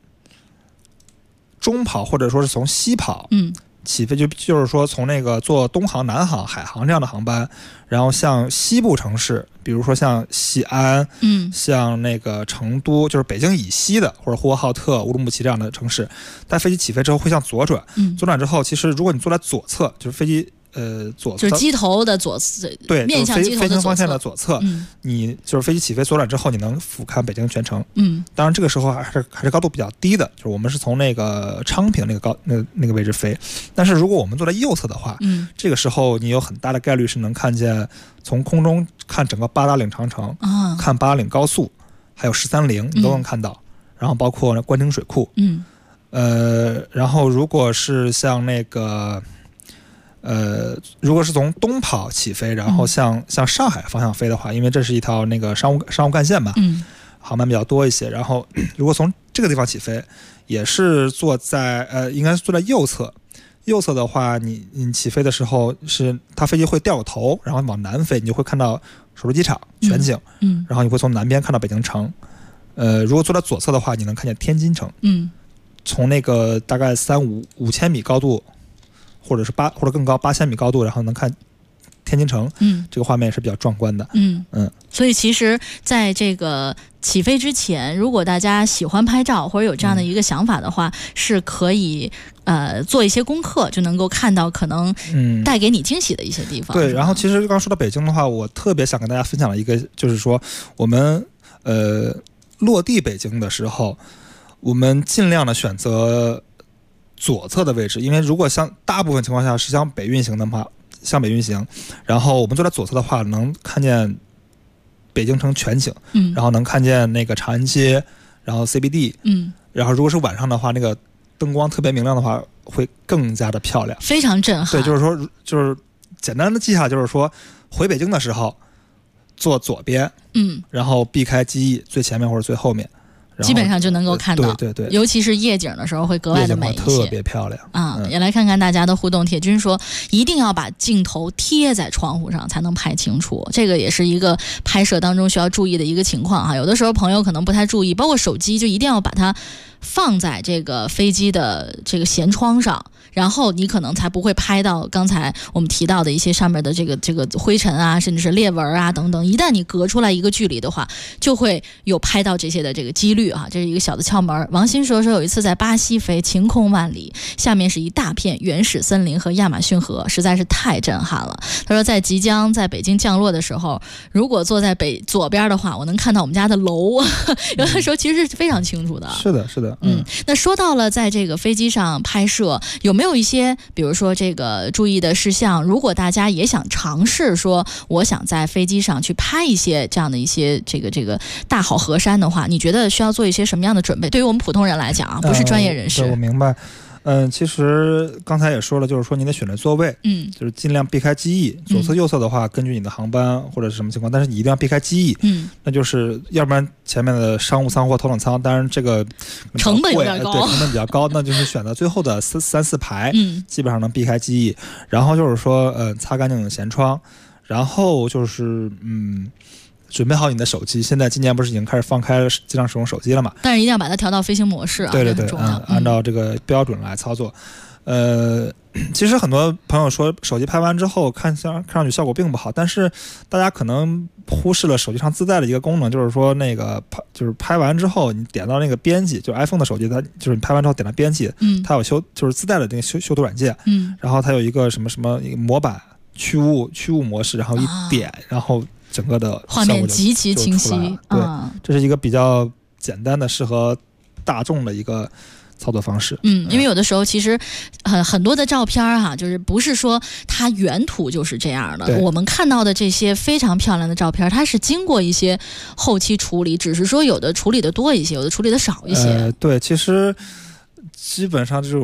中跑或者说是从西跑，起飞就是说从那个坐东航、南航、海航这样的航班，然后向西部城市，比如说像西安，像那个成都，就是北京以西的，或者呼和浩特、乌鲁木齐这样的城市，但飞机起飞之后会向左转，左转之后，其实如果你坐在左侧，就是飞机左侧， 就是机头的左侧， 对， 面向机头的左侧， 飞行方向的左侧，你就是飞机起飞左转之后，你能俯瞰北京全城。当然这个时候还是高度比较低的，就是我们是从那个昌平那个位置飞，但是如果我们坐在右侧的话，这个时候你有很大的概率是能看见从空中看整个八达岭长城，看八达岭高速，还有13陵，你都能看到，然后包括官厅水库，然后如果是像那个。如果是从东跑起飞，然后向上海方向飞的话，因为这是一条那个商务干线嘛，航班比较多一些。然后如果从这个地方起飞，也是坐在应该是坐在右侧。右侧的话，你起飞的时候是它飞机会掉个头，然后往南飞，你就会看到首都机场全景，然后你会从南边看到北京城。如果坐在左侧的话，你能看见天津城，从那个大概5千米高度。或者更高8000米高度，然后能看天津城，这个画面是比较壮观的。 所以其实在这个起飞之前，如果大家喜欢拍照或者有这样的一个想法的话，是可以做一些功课，就能够看到可能带给你惊喜的一些地方。 对，然后其实刚说到北京的话，我特别想跟大家分享的一个，就是说我们落地北京的时候，我们尽量的选择左侧的位置，因为如果像大部分情况下是向北运行的话，然后我们坐在左侧的话，能看见北京城全景，然后能看见那个长安街，然后 CBD，然后如果是晚上的话，那个灯光特别明亮的话，会更加的漂亮， 非常震撼。 对，就是说，就是简单的记下，就是说回北京的时候坐左边，然后避开机翼最前面或者最后面。 基本上就能够看到， 对， 尤其是夜景的时候会格外的美一些， 特别漂亮也来看看大家的互动。铁军说，一定要把镜头贴在窗户上才能拍清楚，这个也是一个拍摄当中需要注意的一个情况哈。有的时候朋友可能不太注意，包括手机就一定要把它放在这个飞机的这个舷窗上，然后你可能才不会拍到刚才我们提到的一些上面的这个灰尘啊，甚至是裂纹啊等等。一旦你隔出来一个距离的话，就会有拍到这些的这个几率啊，这是一个小的窍门。王鑫说有一次在巴西飞，晴空万里，下面是一大片原始森林和亚马逊河，实在是太震撼了。他说即将在北京降落的时候，如果坐在左边的话，我能看到我们家的楼，有的时候其实是非常清楚的。 是的。 那说到了在这个飞机上拍摄，有没有一些比如说这个注意的事项？如果大家也想尝试说我想在飞机上去拍一些这样的一些这个大好河山的话，你觉得需要做一些什么样的准备？对于我们普通人来讲啊，不是专业人士。 我明白。其实刚才也说了，就是说您得选择座位，就是尽量避开机翼。左侧右侧的话，根据你的航班或者是什么情况，但是你一定要避开机翼。那就是要不然前面的商务舱或头等舱，当然这个成本有点高， 对，成本比较高，那就是选择最后的3、4排，基本上能避开机翼。然后就是说，擦干净舷窗，然后就是准备好你的手机，现在今年不是已经开始放开机上使用手机了嘛？ 但是一定要把它调到飞行模式啊， 对， 很重要， 按照这个标准来操作。其实很多朋友说手机拍完之后看上去效果并不好，但是大家可能忽视了手机上自带的一个功能，就是说那个拍完之后你点到那个编辑，就是 iPhone 的手机，它就是你拍完之后点到编辑，它有就是自带的那个修图软件，然后它有一个什么模板去雾模式，然后一点，然后整个的画面极其清晰。 对，这是一个比较简单的适合大众的一个操作方式。 因为有的时候其实很多的照片哈，就是不是说它原图就是这样的，我们看到的这些非常漂亮的照片，它是经过一些后期处理，只是说有的处理的多一些，有的处理的少一些。 对，其实基本上这种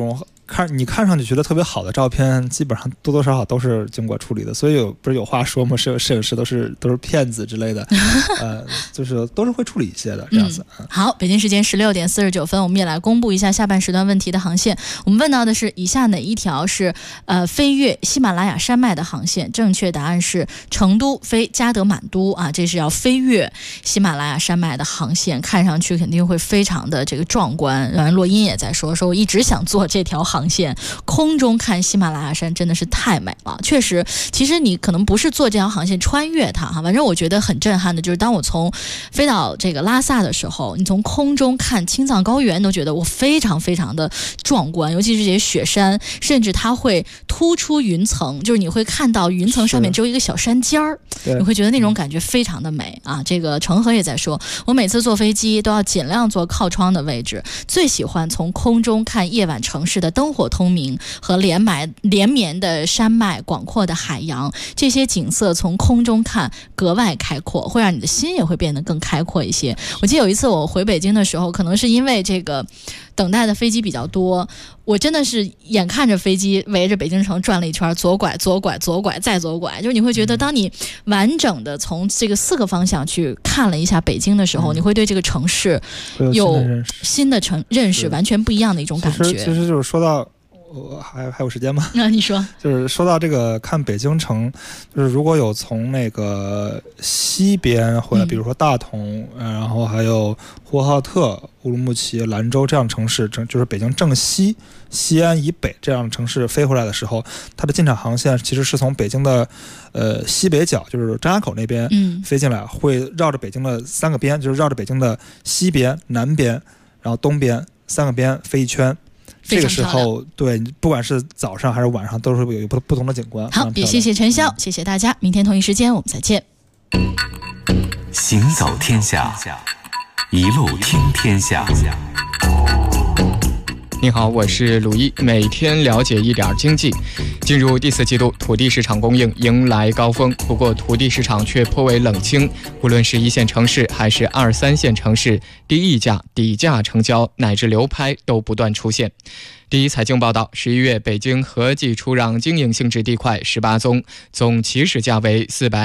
你看上去觉得特别好的照片，基本上多多少少都是经过处理的。所以不是有话说吗？摄影师都是骗子之类的，就是都是会处理一些的这样子。 好，北京时间16点49分，我们也来公布一下下半时段问题的航线。我们问到的是以下哪一条是飞越喜马拉雅山脉的航线？正确答案是成都飞加德满都啊，这是要飞越喜马拉雅山脉的航线，看上去肯定会非常的这个壮观。洛音也在说我一直想做这条航线，空中看喜马拉雅山真的是太美了。确实，其实你可能不是做这条航线穿越它哈，反正我觉得很震撼的就是当我从飞到这个拉萨的时候，你从空中看青藏高原都觉得我非常非常的壮观，尤其是这些雪山，甚至它会突出云层，就是你会看到云层上面只有一个小山尖儿，你会觉得那种感觉非常的美啊。这个程和也在说，我每次坐飞机都要尽量坐靠窗的位置，最喜欢从空中看夜晚城市的灯火通明和连绵的山脉、广阔的海洋，这些景色从空中看格外开阔，会让你的心也会变得更开阔一些。我记得有一次我回北京的时候，可能是因为这个等待的飞机比较多，我真的是眼看着飞机围着北京城转了一圈，左拐左拐左拐再左拐，就是你会觉得当你完整的从这个4个方向去看了一下北京的时候，你会对这个城市有新的认识，完全不一样的一种感觉。 其实就是说到还有时间吗？ 那你说， 就是说到这个看北京城，就是如果有从那个西边回来，比如说大同，然后还有呼和浩特、乌鲁木齐、兰州这样的城市，就是北京正西、西安以北这样的城市飞回来的时候，它的进场航线其实是从北京的西北角，就是张家口那边飞进来，会绕着北京的3个边，就是绕着北京的西边、南边，然后东边3个边飞一圈。这个时候，对，不管是早上还是晚上，都是有不同的景观。 好，也谢谢陈潇，谢谢大家，明天同一时间我们再见。 行走天下，一路听天下。 你好，我是鲁一，每天了解一点经济。进入第4季度，土地市场供应迎来高峰，不过土地市场却颇为冷清，无论是1线城市还是2、3线城市，低溢价、底价成交乃至流拍都不断出现。第一财经报道，11月北京合计出让经营性质地块18宗，总起始价为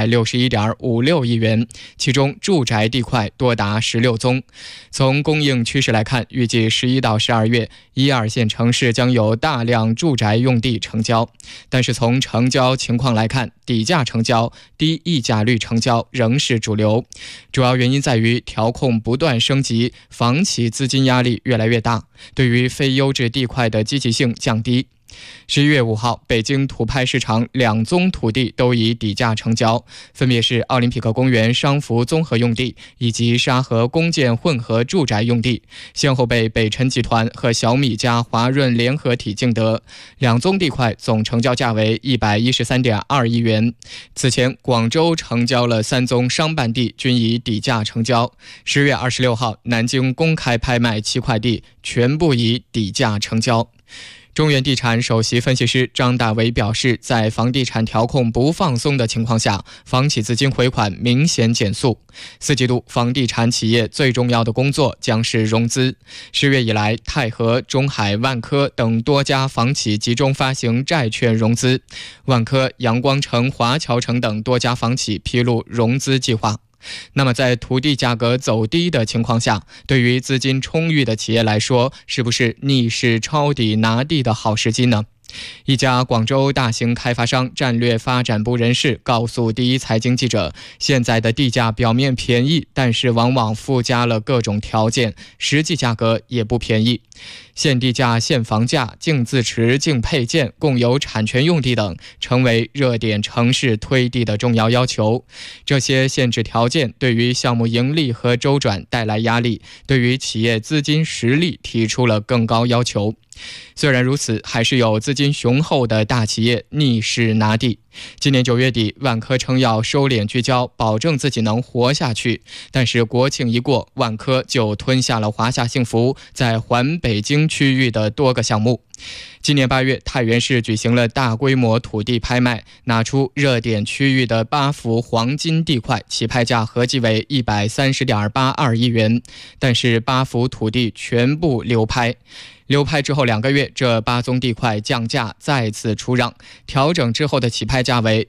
461.56亿元，其中住宅地块多达16宗。从供应趋势来看，预计11到12月1、2线城市将有大量住宅用地成交，但是从成交情况来看，底价成交、低溢价率成交仍是主流。主要原因在于调控不断升级，房企资金压力越来越大，对于非优质地块的积极性降低。11月5号，北京土拍市场2宗土地都以底价成交，分别是奥林匹克公园商服综合用地以及沙河公建混合住宅用地，先后被北辰集团和小米加华润联合体竞得。2宗地块总成交价为113.2亿元。此前，广州成交了3宗商办地，均以底价成交。10月26号，南京公开拍卖7块地，全部以底价成交。中原地产首席分析师张大为表示，在房地产调控不放松的情况下，房企资金回款明显减速。4季度房地产企业最重要的工作将是融资。10月以来，泰禾、中海、万科等多家房企集中发行债券融资，万科、阳光城、华侨城等多家房企披露融资计划。那么在土地价格走低的情况下，对于资金充裕的企业来说，是不是逆势抄底拿地的好时机呢？一家广州大型开发商战略发展部人士告诉第一财经记者，现在的地价表面便宜，但是往往附加了各种条件，实际价格也不便宜。限地价、限房价、净自持、净配件、共有产权用地等，成为热点城市推地的重要要求。这些限制条件对于项目盈利和周转带来压力，对于企业资金实力提出了更高要求。虽然如此，还是有资金雄厚的大企业逆势拿地。今年9月底，万科称要收敛聚焦，保证自己能活下去。但是国庆一过，万科就吞下了华夏幸福在环北京区域的多个项目。今年8月，太原市举行了大规模土地拍卖，拿出热点区域的8幅黄金地块，起拍价合计为130.82亿元，但是8幅土地全部流拍。 流拍之后2个月，这8宗地块降价再次出让，调整之后的起拍价为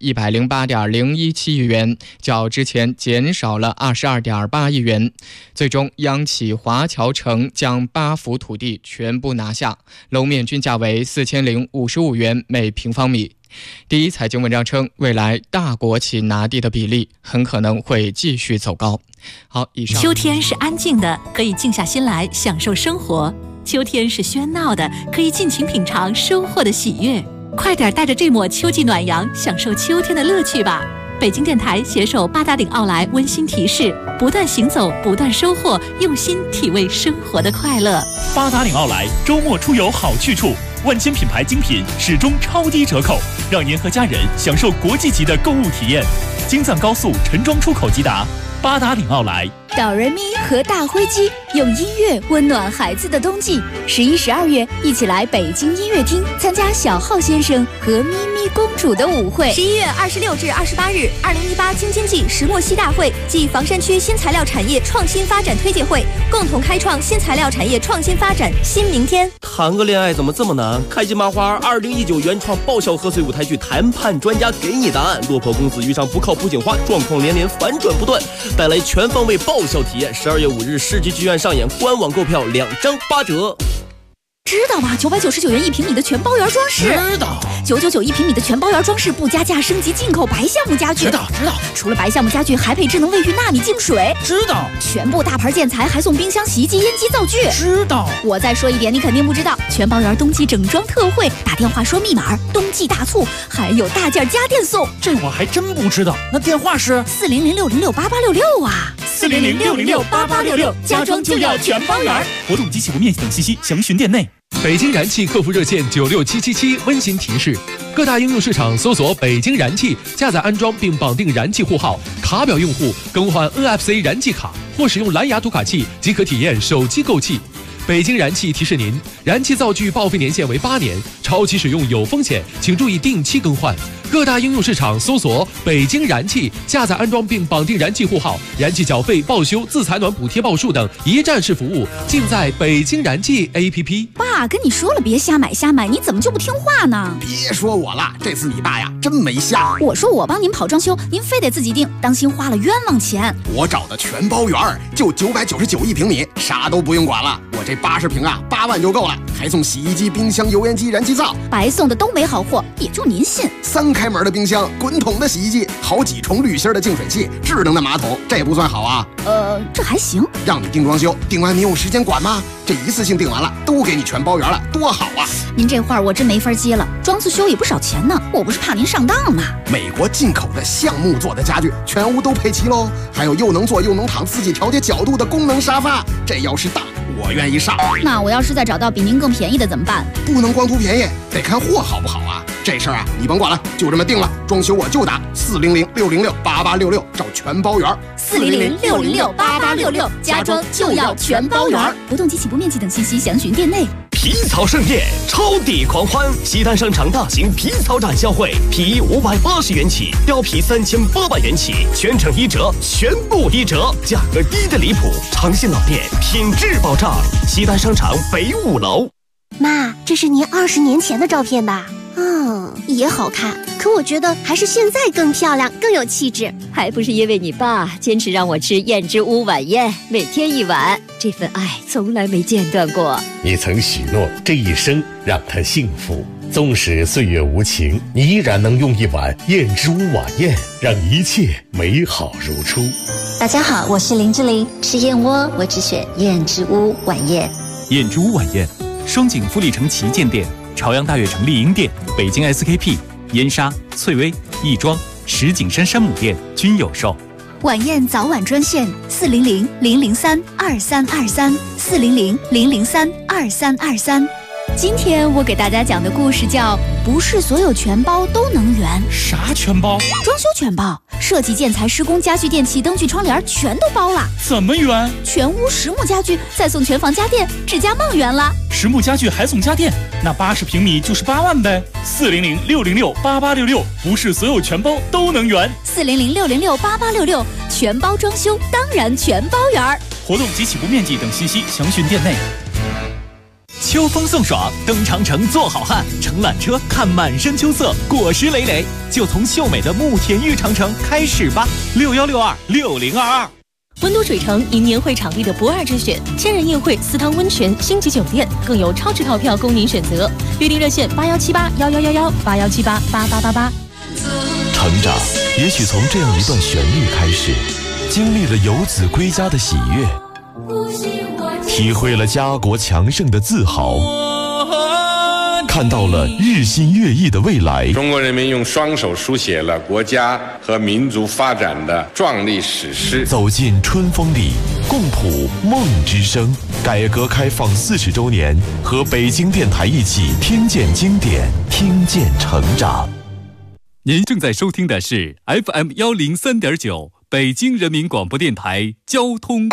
108.017亿元，较之前减少了22.8亿元。最终，央企华侨城将8幅土地全部拿下，楼面均价为4055元每平方米。第一财经文章称，未来大国企拿地的比例很可能会继续走高。好，以上。 秋天是安静的，可以静下心来享受生活；秋天是喧闹的，可以尽情品尝收获的喜悦。快点带着这抹秋季暖阳，享受秋天的乐趣吧！北京电台携手八达岭奥莱温馨提示：不断行走，不断收获，用心体味生活的快乐。 八达岭奥莱周末出游好去处，万千品牌精品始终超低折扣，让您和家人享受国际级的购物体验。京藏高速陈庄出口即达，八达岭奥莱。 哆瑞咪和大灰鸡用音乐温暖孩子的冬季。11、12月，一起来北京音乐厅参加小浩先生和咪咪公主的舞会。11月26至28日，2018京津冀石墨烯大会暨房山区新材料产业创新发展推介会共同开创新材料产业创新发展新明天。 谈个恋爱怎么这么难？开心麻花2019原创爆笑贺岁舞台剧谈判专家给你答案。落魄公子遇上不靠谱警花，状况连连，反转不断，带来全方位爆笑体验。12月5日世纪剧院上演，官网购票2张8折。 知道吧？999元1平米的全包圆装饰。 知道。 9991平米的全包圆装饰不加价，升级进口白橡木家具。 知道。 除了白橡木家具，还配智能卫浴纳米净水。 知道。 全部大牌建材还送冰箱、洗衣机、烟机、灶具。 知道。 我再说一遍，你肯定不知道，全包圆冬季整装特惠，打电话说密码，冬季大促，还有大件家电送。 这我还真不知道。那电话是 400-606-8866啊。 400-606-8866，家装就要全包圆。活动及起步面积等信息详询店内。 北京燃气客服热线96777温馨提示：各大应用市场搜索北京燃气，下载安装并绑定燃气户号，卡表用户更换 NFC 燃气卡或使用蓝牙读卡器即可体验手机购气。北京燃气提示您，燃气灶具报废年限为8年，超期使用有风险，请注意定期更换。各大应用市场搜索北京燃气，下载安装并绑定燃气户号，燃气缴费、报修、自采暖补贴报数等一站式服务尽在北京燃气 APP。 爸跟你说了别瞎买，你怎么就不听话呢？ 别说我了，这次你爸呀真没瞎。 我说我帮您跑装修，您非得自己定，当心花了冤枉钱。 我找的全包圆，就999 1平米，啥都不用管了。我这80平啊，8万就够了，还送洗衣机、冰箱、油烟机、燃气灶， 白送的都没好货，也就您信。 3开门的冰箱，滚筒的洗衣机，好几重滤芯的净水器，智能的马桶，这不算好啊？ 这还行。 让你定装修，定完你有时间管吗？这一次性定完了，都给你全包圆了，多好啊！ 您这话我真没法接了，装次修也不少钱呢，我不是怕您上当吗？ 美国进口的橡木做的家具，全屋都配齐喽，还有又能坐又能躺、自己调节角度的功能沙发，这要是大，我愿意上。 那我要是再找到比您更便宜的怎么办？ 不能光图便宜，得看货好不好啊！这事儿啊，你甭管了，就这么定了。装修我就打400-606-8866，找全包圆。 400-606-8866，家装就要全包圆。活动及起步面积等信息详询店内。 皮草盛宴，超抵狂欢！西单商场大型皮草展销会，皮衣580元起，貂皮3800元起，全程1折，全部1折，价格低的离谱，长线老店，品质保障。西单商场北5楼。 妈，这是您20年前的照片吧？也好看，可我觉得还是现在更漂亮，更有气质。 还不是因为你爸坚持让我吃燕之屋晚宴，每天1碗，这份爱从来没间断过。 你曾许诺这一生让他幸福，纵使岁月无情，你依然能用1碗燕之屋晚宴，让一切美好如初。 大家好，我是林志玲，吃燕窝我只选燕之屋晚宴。 燕之屋晚宴，双井富力城旗舰店、朝阳大悦城丽婴店、北京 SKP、燕莎、翠微、亦庄、石景山山姆店均有售。 晚宴早晚专线400-003-2323 400-003-2323。今天我给大家讲的故事叫不是所有全包都能圆。 啥全包？ 装修全包，设计、建材、施工、家具、电器、灯具、窗帘全都包了。 怎么圆？ 全屋实木家具，再送全房家电，指甲梦圆了。 实木家具还送家电，那80平米就是8万呗。400-606-8866，不是所有全包都能圆。 400-606-8866，全包装修当然全包圆。 活动及起步面积等信息详询店内。 秋风送爽，登长城做好汉，乘缆车看满山秋色，果实累累，就从秀美的慕田峪长城开始吧。61626022。 温都水城因年会场地的不二之选，千人宴会、4汤温泉、星级酒店，更有超值套票供您选择。预订热线8178111181788888。 成长也许从这样一段旋律开始，经历了游子归家的喜悦，体会了家国强盛的自豪，看到了日新月异的未来。 中国人民用双手书写了国家和民族发展的壮丽史诗。 走进春风里，共谱梦之声。改革开放40周年，和北京电台一起听见经典，听见成长。 您正在收听的是 FM103.9北京人民广播电台交通。